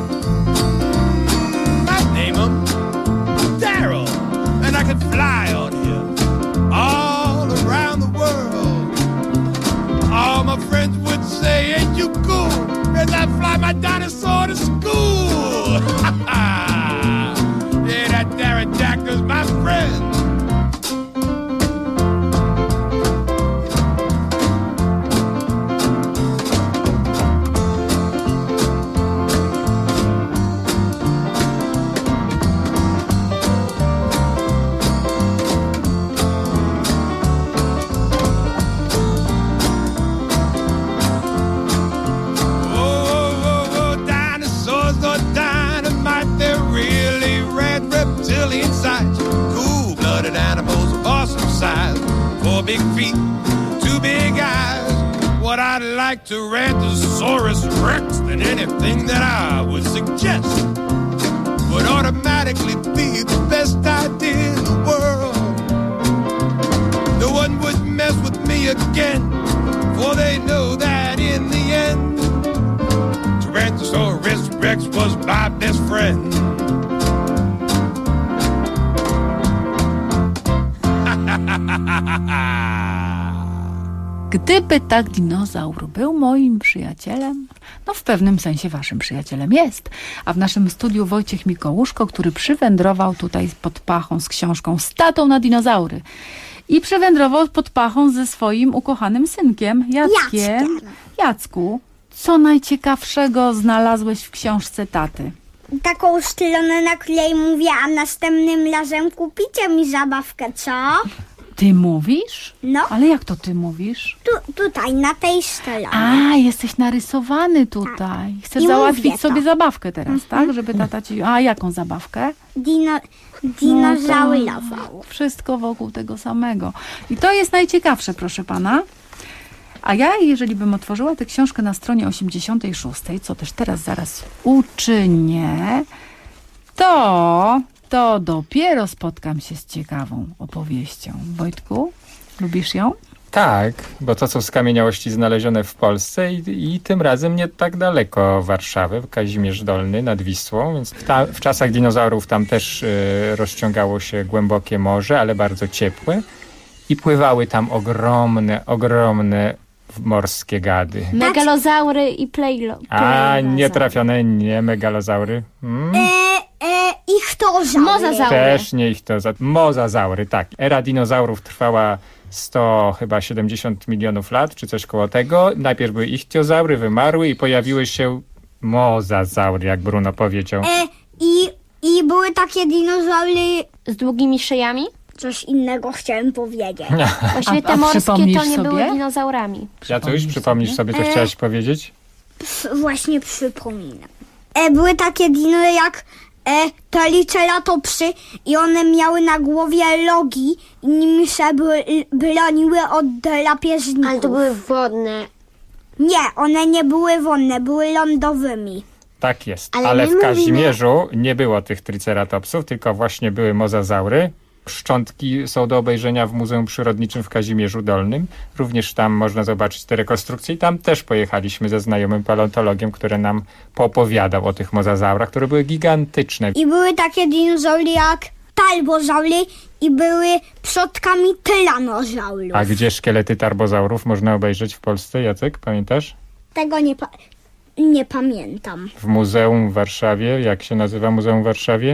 I'd name him Daryl. And I could fly on him all around the world. All my friends would say, ain't you cool? As I fly my dinosaur to school. Yeah, that pterodactyl's my friend. Big feet, 2 big eyes. What I'd like to Tyrannosaurus Rex, than anything that I would suggest would automatically be the best idea in the world. No one would mess with me again, for they know that in the end Tyrannosaurus Rex was my best friend. Gdyby tak dinozaur był moim przyjacielem, no w pewnym sensie waszym przyjacielem jest. A w naszym studiu Wojciech Mikołuszko, który przywędrował tutaj pod pachą z książką Statą na dinozaury. I przywędrował pod pachą ze swoim ukochanym synkiem, Jackiem. Jacku, co najciekawszego znalazłeś w książce taty? Taką stronę, na której mówię, a następnym razem kupicie mi zabawkę, co? Ty mówisz? No. Ale jak to ty mówisz? Tutaj, na tej stronie. A, jesteś narysowany tutaj. Chcesz załatwić sobie zabawkę teraz, tak? Żeby tata ci... A, jaką zabawkę? Dinozaurową. Wszystko wokół tego samego. I to jest najciekawsze, proszę pana. A ja, jeżeli bym otworzyła tę książkę na stronie 86, co też teraz zaraz uczynię, to dopiero spotkam się z ciekawą opowieścią. Wojtku, lubisz ją? Tak, bo to są skamieniałości znalezione w Polsce i tym razem nie tak daleko Warszawy, Kazimierz Dolny nad Wisłą, więc w czasach dinozaurów tam też rozciągało się głębokie morze, ale bardzo ciepłe i pływały tam ogromne morskie gady. Megalozaury i A, nietrafione, nie megalozaury. Ichtozaury. Mozazaury. Też nie ichtozaury. Mozazaury, tak. Era dinozaurów trwała 170 milionów lat, czy coś koło tego. Najpierw były ichtiozaury, wymarły i pojawiły się mozazaury, jak Bruno powiedział. I były takie dinozaury z długimi szyjami? Coś innego chciałem powiedzieć. Właściwie te morskie to nie były dinozaurami. Jatuś, przypomnisz sobie, co chciałaś powiedzieć? Właśnie przypominam. Były takie dino jak triceratopsy i one miały na głowie rogi i nimi się broniły od drapieżników. Ale to były wodne. Nie, one nie były wodne, były lądowymi. Tak jest, ale w Kazimierzu nie było tych triceratopsów, tylko właśnie były mozazaury. Szczątki są do obejrzenia w Muzeum Przyrodniczym w Kazimierzu Dolnym. Również tam można zobaczyć te rekonstrukcje i tam też pojechaliśmy ze znajomym paleontologiem, który nam poopowiadał o tych mozazaurach, które były gigantyczne. I były takie dinozaury jak tarbozaury i były przodkami tyranozaurów. A gdzie szkielety tarbozaurów można obejrzeć w Polsce, Jacek? Pamiętasz? Tego nie pamiętam. W Muzeum w Warszawie. Jak się nazywa Muzeum w Warszawie?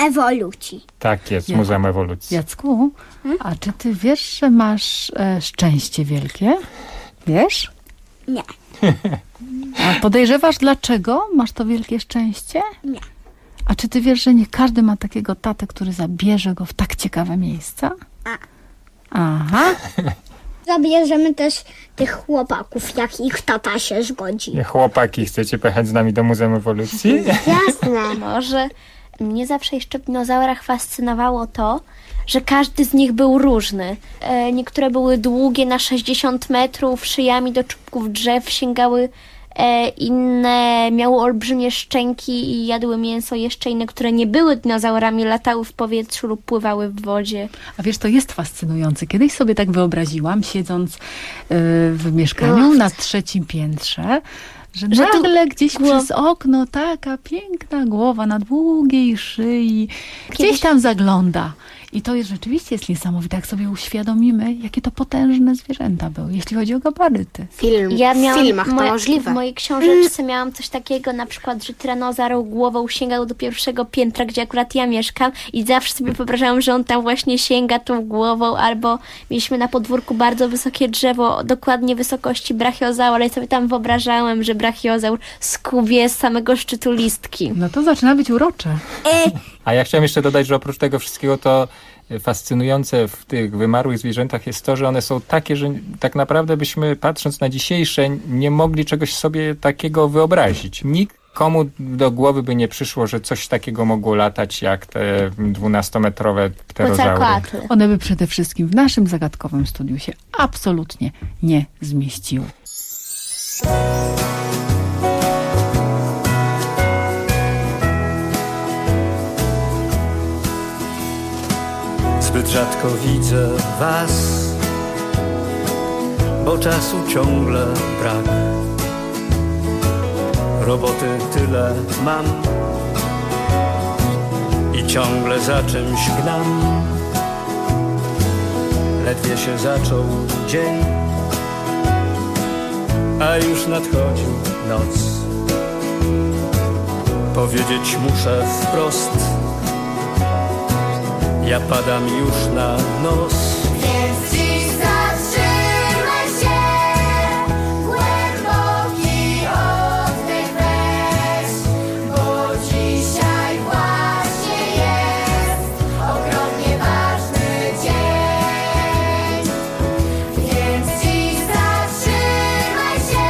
Ewolucji. Tak jest, Muzeum Ewolucji. Jacku, a czy ty wiesz, że masz szczęście wielkie? Wiesz? Nie. A podejrzewasz, dlaczego masz to wielkie szczęście? Nie. A czy ty wiesz, że nie każdy ma takiego tatę, który zabierze go w tak ciekawe miejsca? Aha. Zabierzemy też tych chłopaków, jak ich tata się zgodzi. Chłopaki, chcecie pojechać z nami do Muzeum Ewolucji? Jasne. Może mnie zawsze jeszcze w dinozaurach fascynowało to, że każdy z nich był różny. Niektóre były długie na 60 metrów, szyjami do czubków drzew sięgały, inne miały olbrzymie szczęki i jadły mięso, jeszcze inne, które nie były dinozaurami, latały w powietrzu lub pływały w wodzie. A wiesz, to jest fascynujące. Kiedyś sobie tak wyobraziłam, siedząc w mieszkaniu na 3. piętrze, że nagle gdzieś przez okno taka piękna głowa na długiej szyi gdzieś tam zagląda. I to jest rzeczywiście niesamowite, jak sobie uświadomimy, jakie to potężne zwierzęta były, jeśli chodzi o gabaryty. Ja miałam w filmach to możliwe. W mojej książeczce miałam coś takiego, na przykład, że tyranozaur głową sięgał do 1. piętra, gdzie akurat ja mieszkam i zawsze sobie wyobrażałam, że on tam właśnie sięga tą głową, albo mieliśmy na podwórku bardzo wysokie drzewo, dokładnie wysokości brachiozaura i sobie tam wyobrażałem, że brachiozaur skubie z samego szczytu listki. No to zaczyna być urocze. A ja chciałem jeszcze dodać, że oprócz tego wszystkiego to fascynujące w tych wymarłych zwierzętach jest to, że one są takie, że tak naprawdę byśmy, patrząc na dzisiejsze, nie mogli czegoś sobie takiego wyobrazić. Nikomu do głowy by nie przyszło, że coś takiego mogło latać jak te 12-metrowe pterozaury. One by przede wszystkim w naszym zagadkowym studiu się absolutnie nie zmieściły. Zbyt rzadko widzę was, bo czasu ciągle brak. Roboty tyle mam i ciągle za czymś gnam. Ledwie się zaczął dzień, a już nadchodzi noc. Powiedzieć muszę wprost, ja padam już na nos. Więc dziś zatrzymaj się, głęboki oddech weź, bo dzisiaj właśnie jest ogromnie ważny dzień. Więc dziś zatrzymaj się,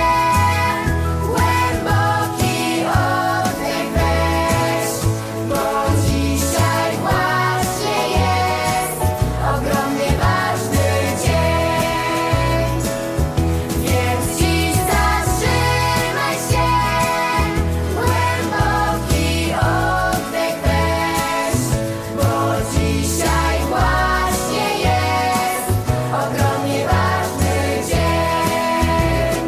głęboki oddech weź, bo dzisiaj właśnie jest ogromnie ważny dzień. Więc dziś zatrzymaj się, głęboki oddech weź, bo dzisiaj właśnie jest ogromnie ważny dzień.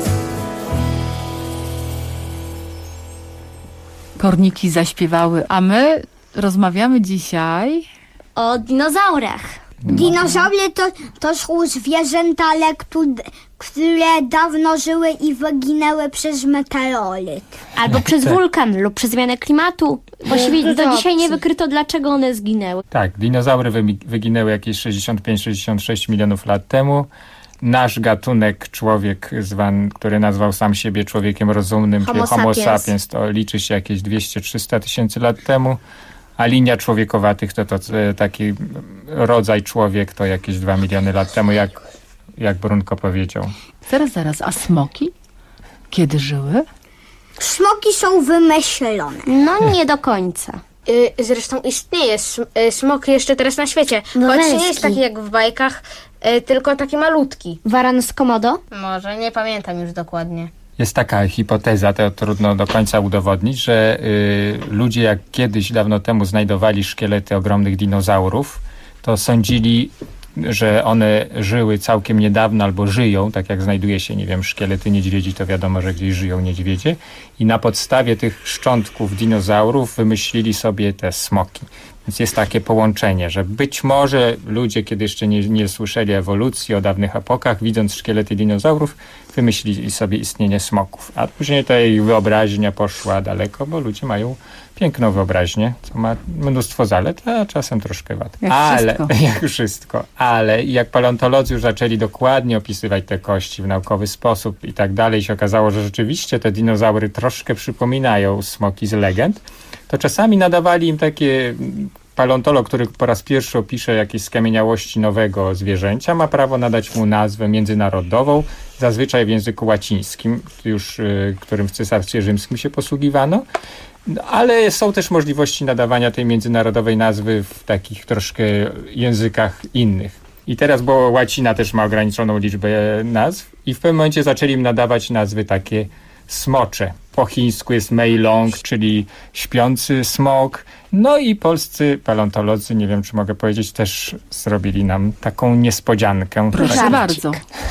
Korniki zaśpiewały, a my rozmawiamy dzisiaj o dinozaurach. Dinozaury to są zwierzęta, ale które dawno żyły i wyginęły przez meteoryt. Albo przez wulkan lub przez zmianę klimatu. Właściwie do dzisiaj nie wykryto, dlaczego one zginęły. Tak, dinozaury wyginęły jakieś 65-66 milionów lat temu. Nasz gatunek, człowiek który nazwał sam siebie człowiekiem rozumnym, czyli Homo sapiens, to liczy się jakieś 200-300 tysięcy lat temu. A linia człowiekowatych to taki rodzaj człowiek to jakieś 2 miliony lat temu, jak Brunko powiedział. Zaraz, a smoki? Kiedy żyły? Smoki są wymyślone. No nie do końca. Zresztą istnieje smok jeszcze teraz na świecie. No choć nie jest taki jak w bajkach, tylko taki malutki. Varan z Komodo? Może, nie pamiętam już dokładnie. Jest taka hipoteza, to trudno do końca udowodnić, że ludzie jak kiedyś dawno temu znajdowali szkielety ogromnych dinozaurów, to sądzili, że one żyły całkiem niedawno albo żyją, tak jak znajduje się, nie wiem, szkielety niedźwiedzi, to wiadomo, że gdzieś żyją niedźwiedzie i na podstawie tych szczątków dinozaurów wymyślili sobie te smoki. Więc jest takie połączenie, że być może ludzie, kiedy jeszcze nie słyszeli ewolucji o dawnych epokach, widząc szkielety dinozaurów, wymyślili sobie istnienie smoków. A później ta ich wyobraźnia poszła daleko, bo ludzie mają piękną wyobraźnię, co ma mnóstwo zalet, a czasem troszkę wad. Jak wszystko. Ale jak paleontolodzy już zaczęli dokładnie opisywać te kości w naukowy sposób i tak dalej, się okazało, że rzeczywiście te dinozaury troszkę przypominają smoki z legend, to czasami nadawali im takie... Paleontolog, który po raz pierwszy opisze jakieś skamieniałości nowego zwierzęcia, ma prawo nadać mu nazwę międzynarodową, zazwyczaj w języku łacińskim, już którym w Cesarstwie Rzymskim się posługiwano. Ale są też możliwości nadawania tej międzynarodowej nazwy w takich troszkę językach innych. I teraz, bo łacina też ma ograniczoną liczbę nazw i w pewnym momencie zaczęli im nadawać nazwy takie smocze. Po chińsku jest meilong, czyli śpiący smok. No i polscy paleontolodzy, nie wiem czy mogę powiedzieć, też zrobili nam taką niespodziankę. Proszę bardzo.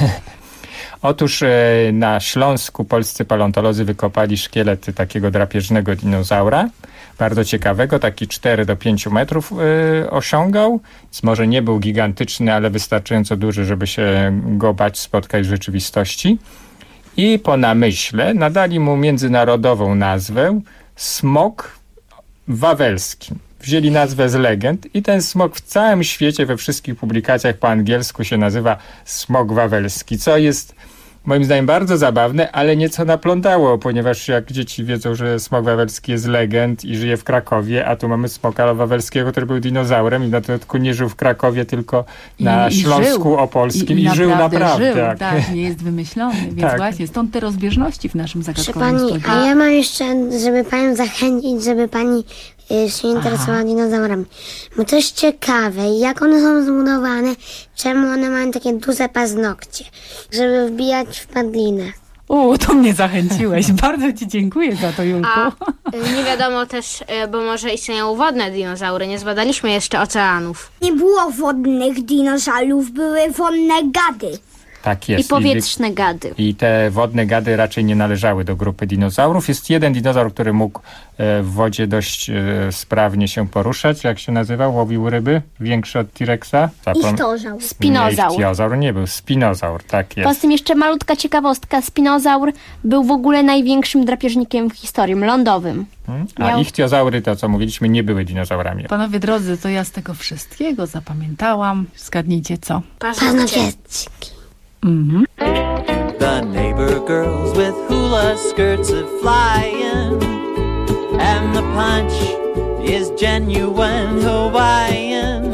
Otóż na Śląsku polscy paleontolodzy wykopali szkielety takiego drapieżnego dinozaura, bardzo ciekawego, taki 4 do 5 metrów osiągał, więc może nie był gigantyczny, ale wystarczająco duży, żeby się go bać spotkać w rzeczywistości. I po namyśle nadali mu międzynarodową nazwę smok wawelski. Wzięli nazwę z legend i ten smok w całym świecie, we wszystkich publikacjach po angielsku się nazywa smok wawelski, co jest moim zdaniem bardzo zabawne, ale nieco naplątało, ponieważ jak dzieci wiedzą, że smok wawelski jest legend i żyje w Krakowie, a tu mamy smoka wawelskiego, który był dinozaurem i na dodatku nie żył w Krakowie, tylko na Śląsku Opolskim i żył naprawdę. Żył, tak, nie jest wymyślony, więc tak. Właśnie stąd te rozbieżności w naszym zagadkowym studiu. A ja mam jeszcze, żeby panią zachęcić, żeby pani się interesowała dinozaurami. Bo coś ciekawe, jak one są zbudowane, czemu one mają takie duże paznokcie, żeby wbijać w padlinę. To mnie zachęciłeś. Bardzo ci dziękuję za to, Julku. Nie wiadomo też, bo może istnieją wodne dinozaury. Nie zbadaliśmy jeszcze oceanów. Nie było wodnych dinozaurów, były wodne gady. Tak jest. I powietrzne gady. I te wodne gady raczej nie należały do grupy dinozaurów. Jest jeden dinozaur, który mógł w wodzie dość sprawnie się poruszać. Jak się nazywał? Łowił ryby? Większy od T-Rexa? Ichthyosaur. Spinozaur. Nie, ichthyosaur nie był. Spinozaur, tak jest. Poza tym jeszcze malutka ciekawostka. Spinozaur był w ogóle największym drapieżnikiem w historii, lądowym. A ichtiozaury, to co mówiliśmy, nie były dinozaurami. Panowie drodzy, to ja z tego wszystkiego zapamiętałam. Zgadnijcie co? Paznokiecki. The neighbor girls with hula skirts are flying, and the punch is genuine Hawaiian.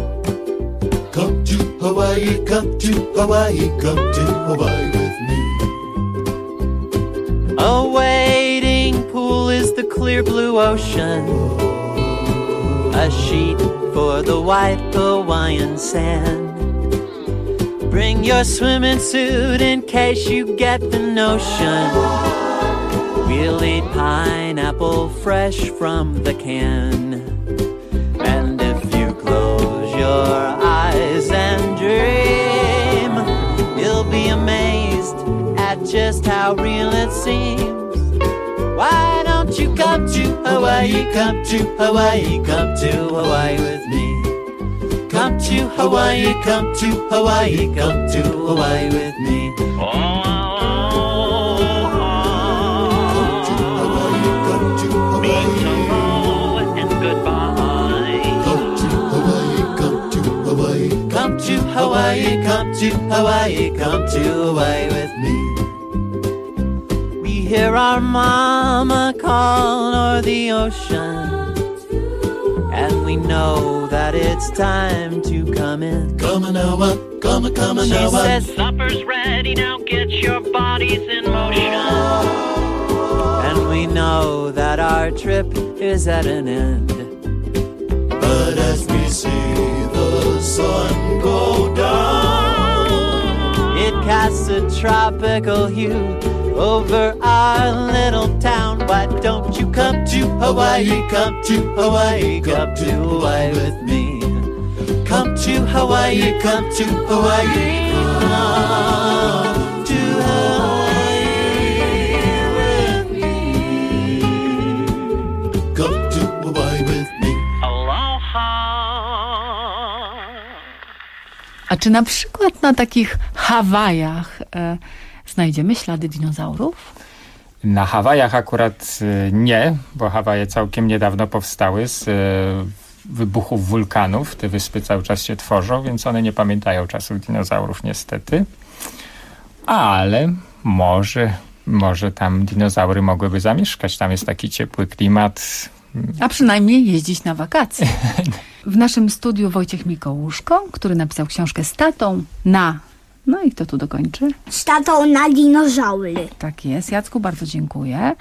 Come to Hawaii, come to Hawaii, come to Hawaii with me. A wading pool is the clear blue ocean, a sheet for the white Hawaiian sand. Bring your swimming suit in case you get the notion. We'll eat pineapple fresh from the can. And if you close your eyes and dream, you'll be amazed at just how real it seems. Why don't you come to Hawaii, come to Hawaii, come to Hawaii with me. Come to Hawaii, come to Hawaii, come to Hawaii with me. Come to Hawaii, come to Hawaii. And goodbye. Come to Hawaii, come to Hawaii. Come to Hawaii, come to Hawaii, come to Hawaii with me. We hear our mama call o'er the ocean, and we know that it's time to come in. Come on now, come on now. She says supper's ready, now get your bodies in motion. And we know that our trip is at an end. But as we see the sun go down, it casts a tropical hue over our little town. Why don't you come to Hawaii, come to Hawaii, come to Hawaii with me. Come to Hawaii, come to Hawaii, come to Hawaii with me. Come to Hawaii with me. Aloha. A czy na przykład na takich Hawajach znajdziemy ślady dinozaurów? Na Hawajach akurat nie, bo Hawaje całkiem niedawno powstały z wybuchów wulkanów. Te wyspy cały czas się tworzą, więc one nie pamiętają czasów dinozaurów niestety. Ale może tam dinozaury mogłyby zamieszkać. Tam jest taki ciepły klimat. A przynajmniej jeździć na wakacje. W naszym studiu Wojciech Mikołuszko, który napisał książkę z tatą na... No i kto tu dokończy? Z tatą na dinozaury. Tak jest. Jacku, bardzo dziękuję.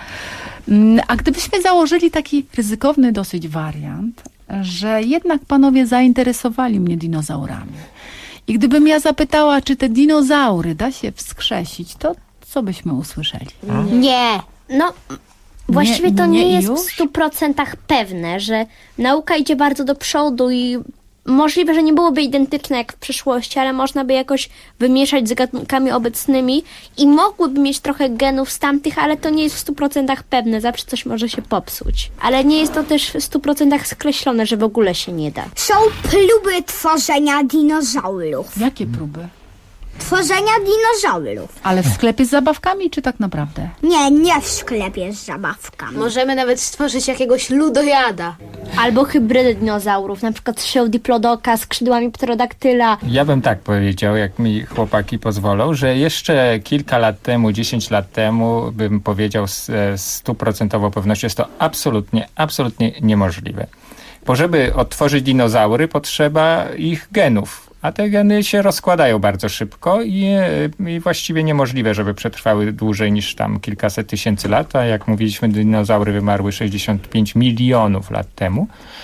A gdybyśmy założyli taki ryzykowny dosyć wariant, że jednak panowie zainteresowali mnie dinozaurami. I gdybym ja zapytała, czy te dinozaury da się wskrzesić, to co byśmy usłyszeli? Nie. No, właściwie to nie jest już? w 100% pewne, że nauka idzie bardzo do przodu i możliwe, że nie byłoby identyczne jak w przyszłości, ale można by jakoś wymieszać z gatunkami obecnymi i mogłyby mieć trochę genów z tamtych, ale to nie jest w 100% pewne. Zawsze coś może się popsuć. Ale nie jest to też w 100% skreślone, że w ogóle się nie da. Są próby tworzenia dinozaurów. Jakie próby? Tworzenia dinozaurów. Ale w sklepie z zabawkami, czy tak naprawdę? Nie w sklepie z zabawkami. Możemy nawet stworzyć jakiegoś ludojada. Albo hybrydy dinozaurów, na przykład szył diplodoka z skrzydłami pterodaktyla. Ja bym tak powiedział, jak mi chłopaki pozwolą, że jeszcze kilka lat temu, 10 lat temu bym powiedział z 100% pewnością, jest to absolutnie niemożliwe. Bo żeby odtworzyć dinozaury, potrzeba ich genów. A te geny się rozkładają bardzo szybko i właściwie niemożliwe, żeby przetrwały dłużej niż tam kilkaset tysięcy lat. A jak mówiliśmy, dinozaury wymarły 65 milionów lat temu.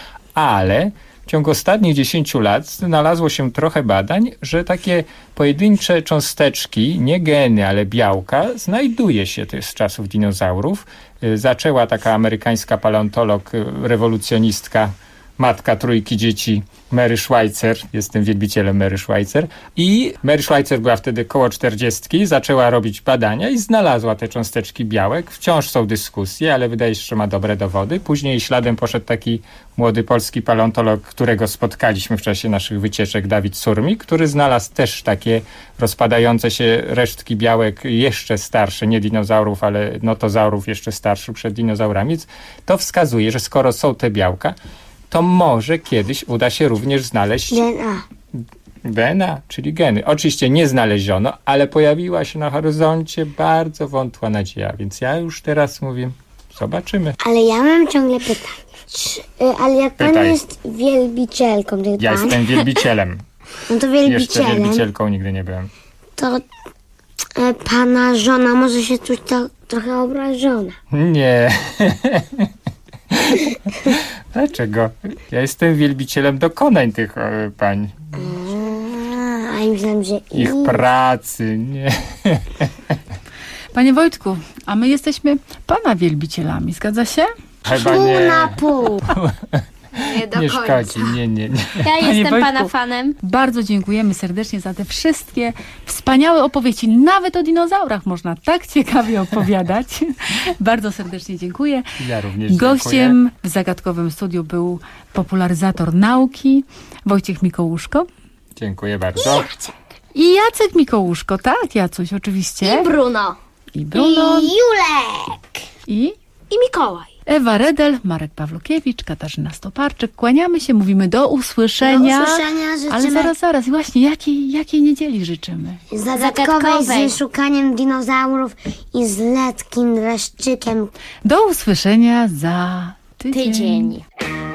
Ale w ciągu ostatnich 10 lat znalazło się trochę badań, że takie pojedyncze cząsteczki, nie geny, ale białka, znajduje się z czasów dinozaurów. Zaczęła taka amerykańska paleontolog, rewolucjonistka, matka trójki dzieci, Mary Schweitzer. Jestem wielbicielem Mary Schweitzer. I Mary Schweitzer była wtedy koło 40, zaczęła robić badania i znalazła te cząsteczki białek. Wciąż są dyskusje, ale wydaje się, że ma dobre dowody. Później śladem poszedł taki młody polski paleontolog, którego spotkaliśmy w czasie naszych wycieczek, Dawid Surmik, który znalazł też takie rozpadające się resztki białek jeszcze starsze, nie dinozaurów, ale notozaurów jeszcze starszych przed dinozaurami. Więc to wskazuje, że skoro są te białka, to może kiedyś uda się również znaleźć DNA, czyli geny. Oczywiście nie znaleziono, ale pojawiła się na horyzoncie bardzo wątła nadzieja, więc ja już teraz mówię, zobaczymy. Ale ja mam ciągle pytanie. Ale jak pan jest wielbicielką, ja jestem wielbicielem. No to wielbicielem. Jeszcze wielbicielką nigdy nie byłem. To pana żona może się czuć trochę obrażona. Nie. Dlaczego? Ja jestem wielbicielem dokonań tych pań. A ja myślałam, że ich pracy, nie. Panie Wojtku, a my jesteśmy pana wielbicielami, zgadza się? Chyba pół nie. na pół. Nie szkodzi, nie. Ja jestem pana fanem. Bardzo dziękujemy serdecznie za te wszystkie wspaniałe opowieści. Nawet o dinozaurach można tak ciekawie opowiadać. Bardzo serdecznie dziękuję. Ja również Gościem dziękuję. w zagadkowym studiu był popularyzator nauki Wojciech Mikołuszko. Dziękuję bardzo. I Jacek Mikołuszko, tak, Jacuś, oczywiście. I Bruno. I Bruno. I Julek. I Mikołaj. Ewa Redel, Marek Pawlukiewicz, Katarzyna Stoparczyk. Kłaniamy się, mówimy do usłyszenia. Do usłyszenia życzymy. Ale zaraz. Właśnie, jakiej niedzieli życzymy? Zagadkowej z szukaniem dinozaurów i z letkim dreszczykiem. Do usłyszenia za tydzień.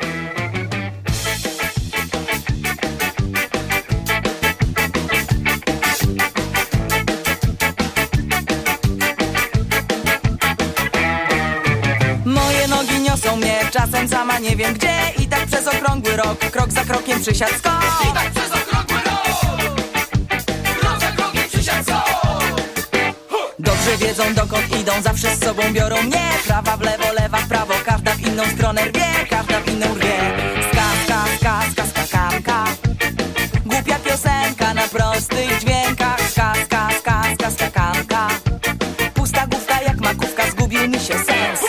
Niosą mnie czasem sama nie wiem gdzie. I tak przez okrągły rok, krok za krokiem przysiad skok. I tak przez okrągły rok, krok za krokiem przysiad skok. Dobrze wiedzą dokąd idą, zawsze z sobą biorą mnie. Prawa w lewo, lewa w prawo, każda w inną stronę rwie, każda w inną rwie. Ska, skakanka. Głupia piosenka na prostych dźwiękach. Ska, skakanka. Pusta główka jak makówka, zgubił mi się sens.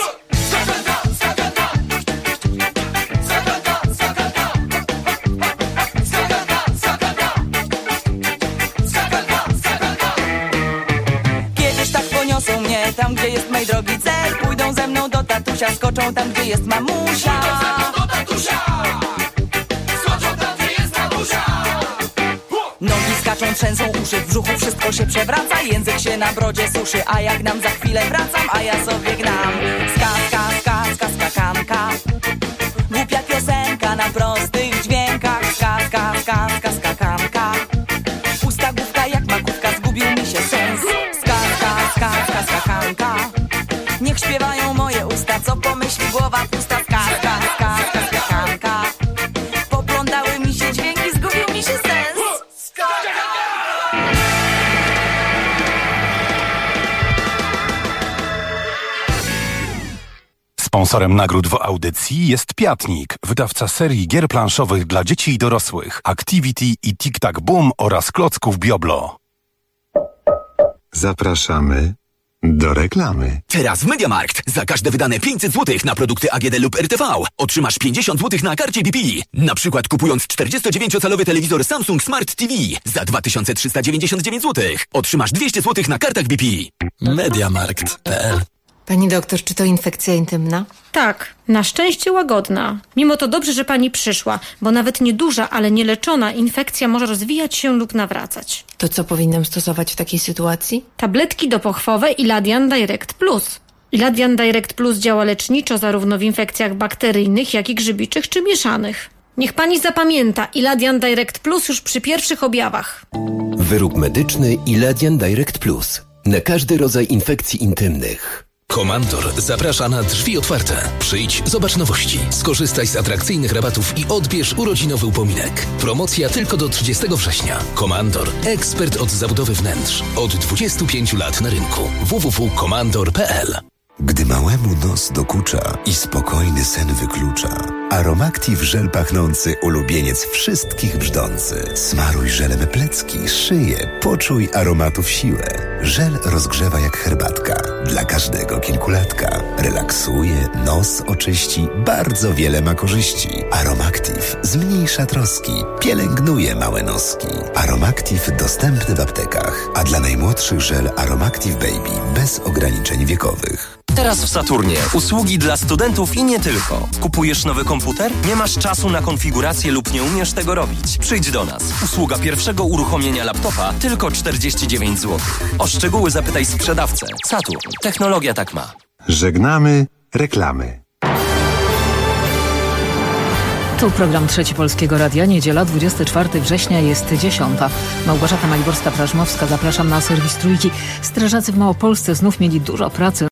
poniosą mnie tam, gdzie jest mej drogi cel. Pójdą ze mną do tatusia, skoczą tam, gdzie jest mamusia. Pójdą ze mną do tatusia, skoczą tam, gdzie jest mamusia. Nogi skaczą, trzęsą uszy, w brzuchu wszystko się przewraca. Język się na brodzie suszy, a jak nam za chwilę wracam, a ja sobie gnam. Skakanka, głupia piosenka na prostych dźwiękach. Skakanka, pusta główka jak makówka, zgubił mi się sens. Skakanka, niech śpiewają moje usta, co pomyśli głowa pusta. Skakanka, poplątały mi się dźwięki, zgubił mi się sens. Sponsorem nagród w audycji jest Piatnik, wydawca serii gier planszowych dla dzieci i dorosłych, Activity i Tic Tac Boom oraz klocków Bioblo. Zapraszamy do reklamy. Teraz w MediaMarkt za każde wydane 500 zł na produkty AGD lub RTV otrzymasz 50 zł na karcie BP. Na przykład kupując 49-calowy telewizor Samsung Smart TV za 2399 zł otrzymasz 200 zł na kartach BP. MediaMarkt.pl. Pani doktor, czy to infekcja intymna? Tak, na szczęście łagodna. Mimo to dobrze, że pani przyszła, bo nawet nieduża, ale nieleczona infekcja może rozwijać się lub nawracać. To co powinnam stosować w takiej sytuacji? Tabletki dopochwowe Iladian Direct Plus. Iladian Direct Plus działa leczniczo zarówno w infekcjach bakteryjnych, jak i grzybiczych czy mieszanych. Niech pani zapamięta, Iladian Direct Plus już przy pierwszych objawach. Wyrób medyczny Iladian Direct Plus. Na każdy rodzaj infekcji intymnych. Komandor zaprasza na drzwi otwarte. Przyjdź, zobacz nowości, skorzystaj z atrakcyjnych rabatów i odbierz urodzinowy upominek. Promocja tylko do 30 września. Komandor, ekspert od zabudowy wnętrz. Od 25 lat na rynku. www.komandor.pl. Gdy małemu nos dokucza i spokojny sen wyklucza, Aromactive żel pachnący, ulubieniec wszystkich brzdący. Smaruj żelem plecki, szyję, poczuj aromatów siłę. Żel rozgrzewa jak herbatka, dla każdego kilkulatka. Relaksuje, nos oczyści, bardzo wiele ma korzyści. Aromactive zmniejsza troski, pielęgnuje małe noski. Aromactive dostępny w aptekach, a dla najmłodszych żel Aromactive Baby bez ograniczeń wiekowych. Teraz w Saturnie. Usługi dla studentów i nie tylko. Kupujesz nowy komputer? Nie masz czasu na konfigurację lub nie umiesz tego robić? Przyjdź do nas. Usługa pierwszego uruchomienia laptopa tylko 49 zł. O szczegóły zapytaj sprzedawcę. Saturn. Technologia tak ma. Żegnamy reklamy. Tu program Trzeci Polskiego Radia. Niedziela, 24 września, jest 10. Małgorzata Maliborska-Prażmowska. Zapraszam na serwis Trójki. Strażacy w Małopolsce znów mieli dużo pracy.